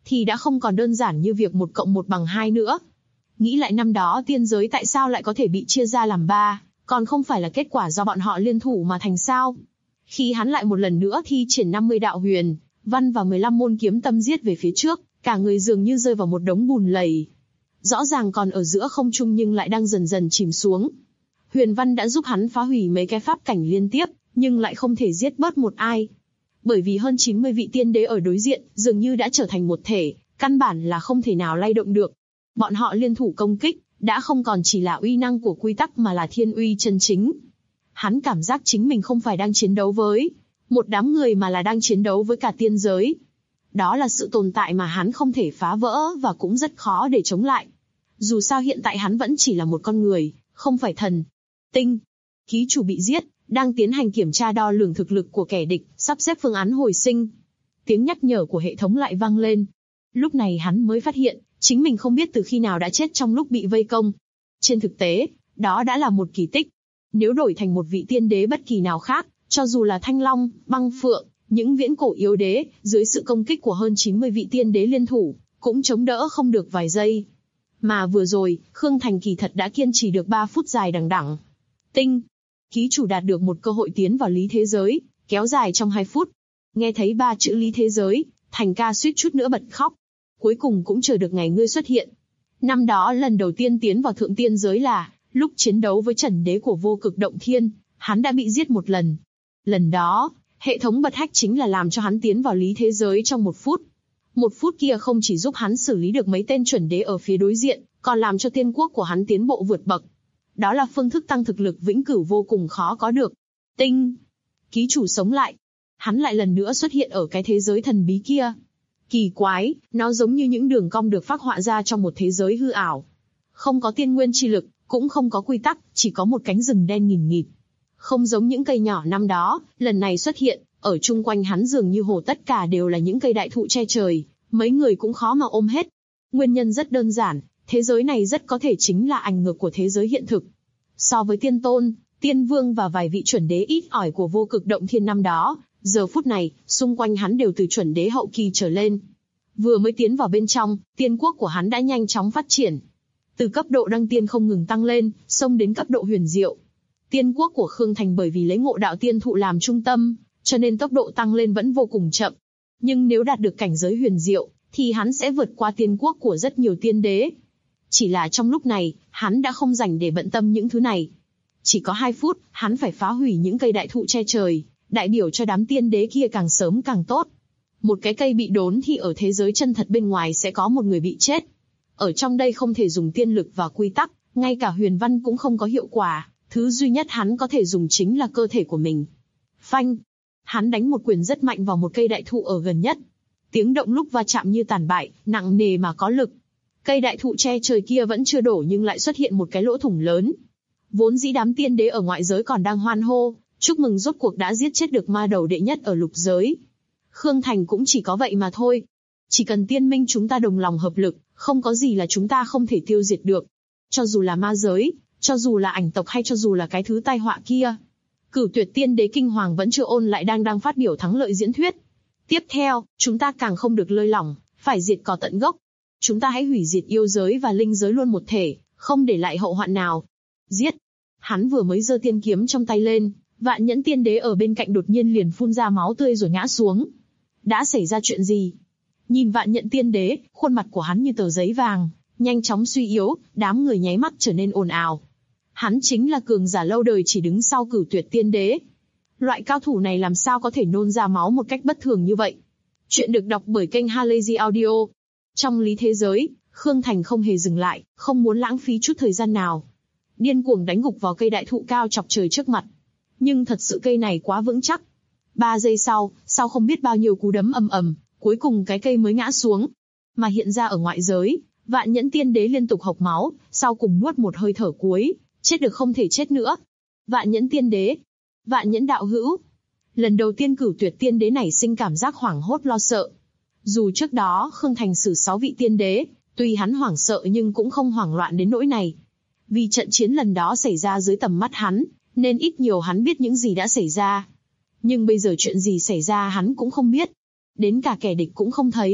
thì đã không còn đơn giản như việc 1 + 1 = 2 nữa. Nghĩ lại năm đó tiên giới tại sao lại có thể bị chia ra làm 3, còn không phải là kết quả do bọn họ liên thủ mà thành sao? Khi hắn lại một lần nữa thi triển 50 đạo huyền văn và 15 môn kiếm tâm giết về phía trước, cả người dường như rơi vào một đống bùn lầy. Rõ ràng còn ở giữa không trung nhưng lại đang dần dần chìm xuống. Huyền văn đã giúp hắn phá hủy mấy cái pháp cảnh liên tiếp, nhưng lại không thể giết bớt một ai. Bởi vì hơn 90 vị tiên đế ở đối diện, dường như đã trở thành một thể, căn bản là không thể nào lay động được. Bọn họ liên thủ công kích, đã không còn chỉ là uy năng của quy tắc mà là thiên uy chân chính. Hắn cảm giác chính mình không phải đang chiến đấu với một đám người mà là đang chiến đấu với cả tiên giới. Đó là sự tồn tại mà hắn không thể phá vỡ và cũng rất khó để chống lại. Dù sao hiện tại hắn vẫn chỉ là một con người, không phải thần. Tinh, ký chủ bị giết, đang tiến hành kiểm tra đo lường thực lực của kẻ địch, sắp xếp phương án hồi sinh. Tiếng nhắc nhở của hệ thống lại vang lên. Lúc này hắn mới phát hiện, chính mình không biết từ khi nào đã chết trong lúc bị vây công. Trên thực tế, đó đã là một kỳ tích. Nếu đổi thành một vị tiên đế bất kỳ nào khác, cho dù là Thanh Long, Băng Phượng, những viễn cổ yếu đế, dưới sự công kích của hơn 90 vị tiên đế liên thủ, cũng chống đỡ không được vài giây. Mà vừa rồi, Khương Thành kỳ thật đã kiên trì được 3 phút dài đằng đẵng. Tinh, ký chủ đạt được một cơ hội tiến vào lý thế giới, kéo dài trong 2 phút. Nghe thấy 3 chữ lý thế giới, Thành ca suýt chút nữa bật khóc. Cuối cùng cũng chờ được ngày ngươi xuất hiện. Năm đó lần đầu tiên tiến vào thượng tiên giới là lúc chiến đấu với Trần Đế của Vô Cực Động Thiên, hắn đã bị giết một lần. Lần đó, hệ thống bật hack chính là làm cho hắn tiến vào lý thế giới trong 1 phút. 1 phút kia không chỉ giúp hắn xử lý được mấy tên chuẩn đế ở phía đối diện, còn làm cho tiên quốc của hắn tiến bộ vượt bậc. Đó là phương thức tăng thực lực vĩnh cửu vô cùng khó có được. Tinh, ký chủ sống lại. Hắn lại lần nữa xuất hiện ở cái thế giới thần bí kia. Kỳ quái, nó giống như những đường cong được phác họa ra trong một thế giới hư ảo. Không có tiên nguyên chi lực, cũng không có quy tắc, chỉ có một cánh rừng đen nghìn nghịt. Không giống những cây nhỏ năm đó, lần này xuất hiện, ở chung quanh hắn dường như hồ tất cả đều là những cây đại thụ che trời, mấy người cũng khó mà ôm hết. Nguyên nhân rất đơn giản, thế giới này rất có thể chính là ảnh ngược của thế giới hiện thực. So với tiên tôn, tiên vương và vài vị chuẩn đế ít ỏi của Vô Cực Động Thiên năm đó, giờ phút này, xung quanh hắn đều từ chuẩn đế hậu kỳ trở lên. Vừa mới tiến vào bên trong, tiên quốc của hắn đã nhanh chóng phát triển. Từ cấp độ đăng tiên không ngừng tăng lên, xông đến cấp độ huyền diệu. Tiên quốc của Khương Thành bởi vì lấy Ngộ Đạo Tiên Thụ làm trung tâm, cho nên tốc độ tăng lên vẫn vô cùng chậm. Nhưng nếu đạt được cảnh giới huyền diệu, thì hắn sẽ vượt qua tiên quốc của rất nhiều tiên đế. Chỉ là trong lúc này, hắn đã không rảnh để bận tâm những thứ này. Chỉ có 2 phút, hắn phải phá hủy những cây đại thụ che trời, đại biểu cho đám tiên đế kia càng sớm càng tốt. Một cái cây bị đốn thì ở thế giới chân thật bên ngoài sẽ có một người bị chết. Ở trong đây không thể dùng tiên lực và quy tắc, ngay cả huyền văn cũng không có hiệu quả, thứ duy nhất hắn có thể dùng chính là cơ thể của mình. Phanh! Hắn đánh một quyền rất mạnh vào một cây đại thụ ở gần nhất. Tiếng động lúc va chạm như tàn bại, nặng nề mà có lực. Cây đại thụ che trời kia vẫn chưa đổ nhưng lại xuất hiện một cái lỗ thủng lớn. Vốn dĩ đám tiên đế ở ngoại giới còn đang hoan hô, chúc mừng rốt cuộc đã giết chết được ma đầu đệ nhất ở lục giới. Khương Thành cũng chỉ có vậy mà thôi. Chỉ cần tiên minh chúng ta đồng lòng hợp lực, không có gì là chúng ta không thể tiêu diệt được. Cho dù là ma giới, cho dù là ảnh tộc hay cho dù là cái thứ tai họa kia. Cửu Tuyệt Tiên Đế kinh hoàng vẫn chưa ôn lại đang phát biểu thắng lợi diễn thuyết. Tiếp theo, chúng ta càng không được lơi lỏng, phải diệt cỏ tận gốc. Chúng ta hãy hủy diệt yêu giới và linh giới luôn một thể, không để lại hậu hoạn nào. Giết! Hắn vừa mới giơ tiên kiếm trong tay lên, Vạn Nhẫn Tiên Đế ở bên cạnh đột nhiên liền phun ra máu tươi rồi ngã xuống. Đã xảy ra chuyện gì? Nhìn Vạn Nhẫn Tiên Đế, khuôn mặt của hắn như tờ giấy vàng, nhanh chóng suy yếu, đám người nháy mắt trở nên ồn ào. Hắn chính là cường giả lâu đời chỉ đứng sau Cửu Tuyệt Tiên Đế. Loại cao thủ này làm sao có thể nôn ra máu một cách bất thường như vậy? Chuyện được đọc bởi kênh Halazy Audio. Trong lý thế giới, Khương Thành không hề dừng lại, không muốn lãng phí chút thời gian nào. Điên cuồng đánh gục vào cây đại thụ cao chọc trời trước mặt. Nhưng thật sự cây này quá vững chắc. 3 giây sau không biết bao nhiêu cú đấm ầm ầm, cuối cùng cái cây mới ngã xuống. Mà hiện ra ở ngoại giới, Vạn Nhẫn Tiên Đế liên tục hộc máu, sau cùng nuốt một hơi thở cuối, chết được không thể chết nữa. Vạn Nhẫn Tiên Đế, Vạn Nhẫn đạo hữu. Lần đầu tiên Cửu Tuyệt Tiên Đế nảy sinh cảm giác hoảng hốt lo sợ. Dù trước đó Khương Thành xử 6 vị tiên đế, tuy hắn hoảng sợ nhưng cũng không hoảng loạn đến nỗi này. Vì trận chiến lần đó xảy ra dưới tầm mắt hắn, nên ít nhiều hắn biết những gì đã xảy ra. Nhưng bây giờ chuyện gì xảy ra hắn cũng không biết. Đến cả kẻ địch cũng không thấy,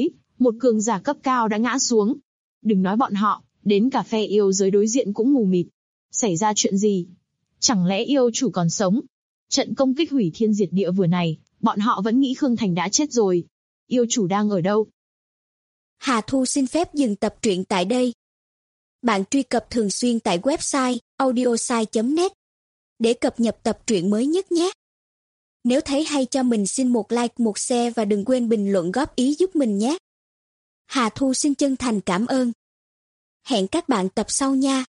một cường giả cấp cao đã ngã xuống. Đừng nói bọn họ, đến cả phe yêu giới đối diện cũng mù mịt. Xảy ra chuyện gì? Chẳng lẽ yêu chủ còn sống? Trận công kích hủy thiên diệt địa vừa này, bọn họ vẫn nghĩ Khương Thành đã chết rồi. Yêu chủ đang ở đâu? Hà Thu xin phép dừng tập truyện tại đây. Bạn truy cập thường xuyên tại website audiosai.net để cập nhật tập truyện mới nhất nhé. Nếu thấy hay cho mình xin một like, một share và đừng quên bình luận góp ý giúp mình nhé. Hà Thu xin chân thành cảm ơn. Hẹn các bạn tập sau nha.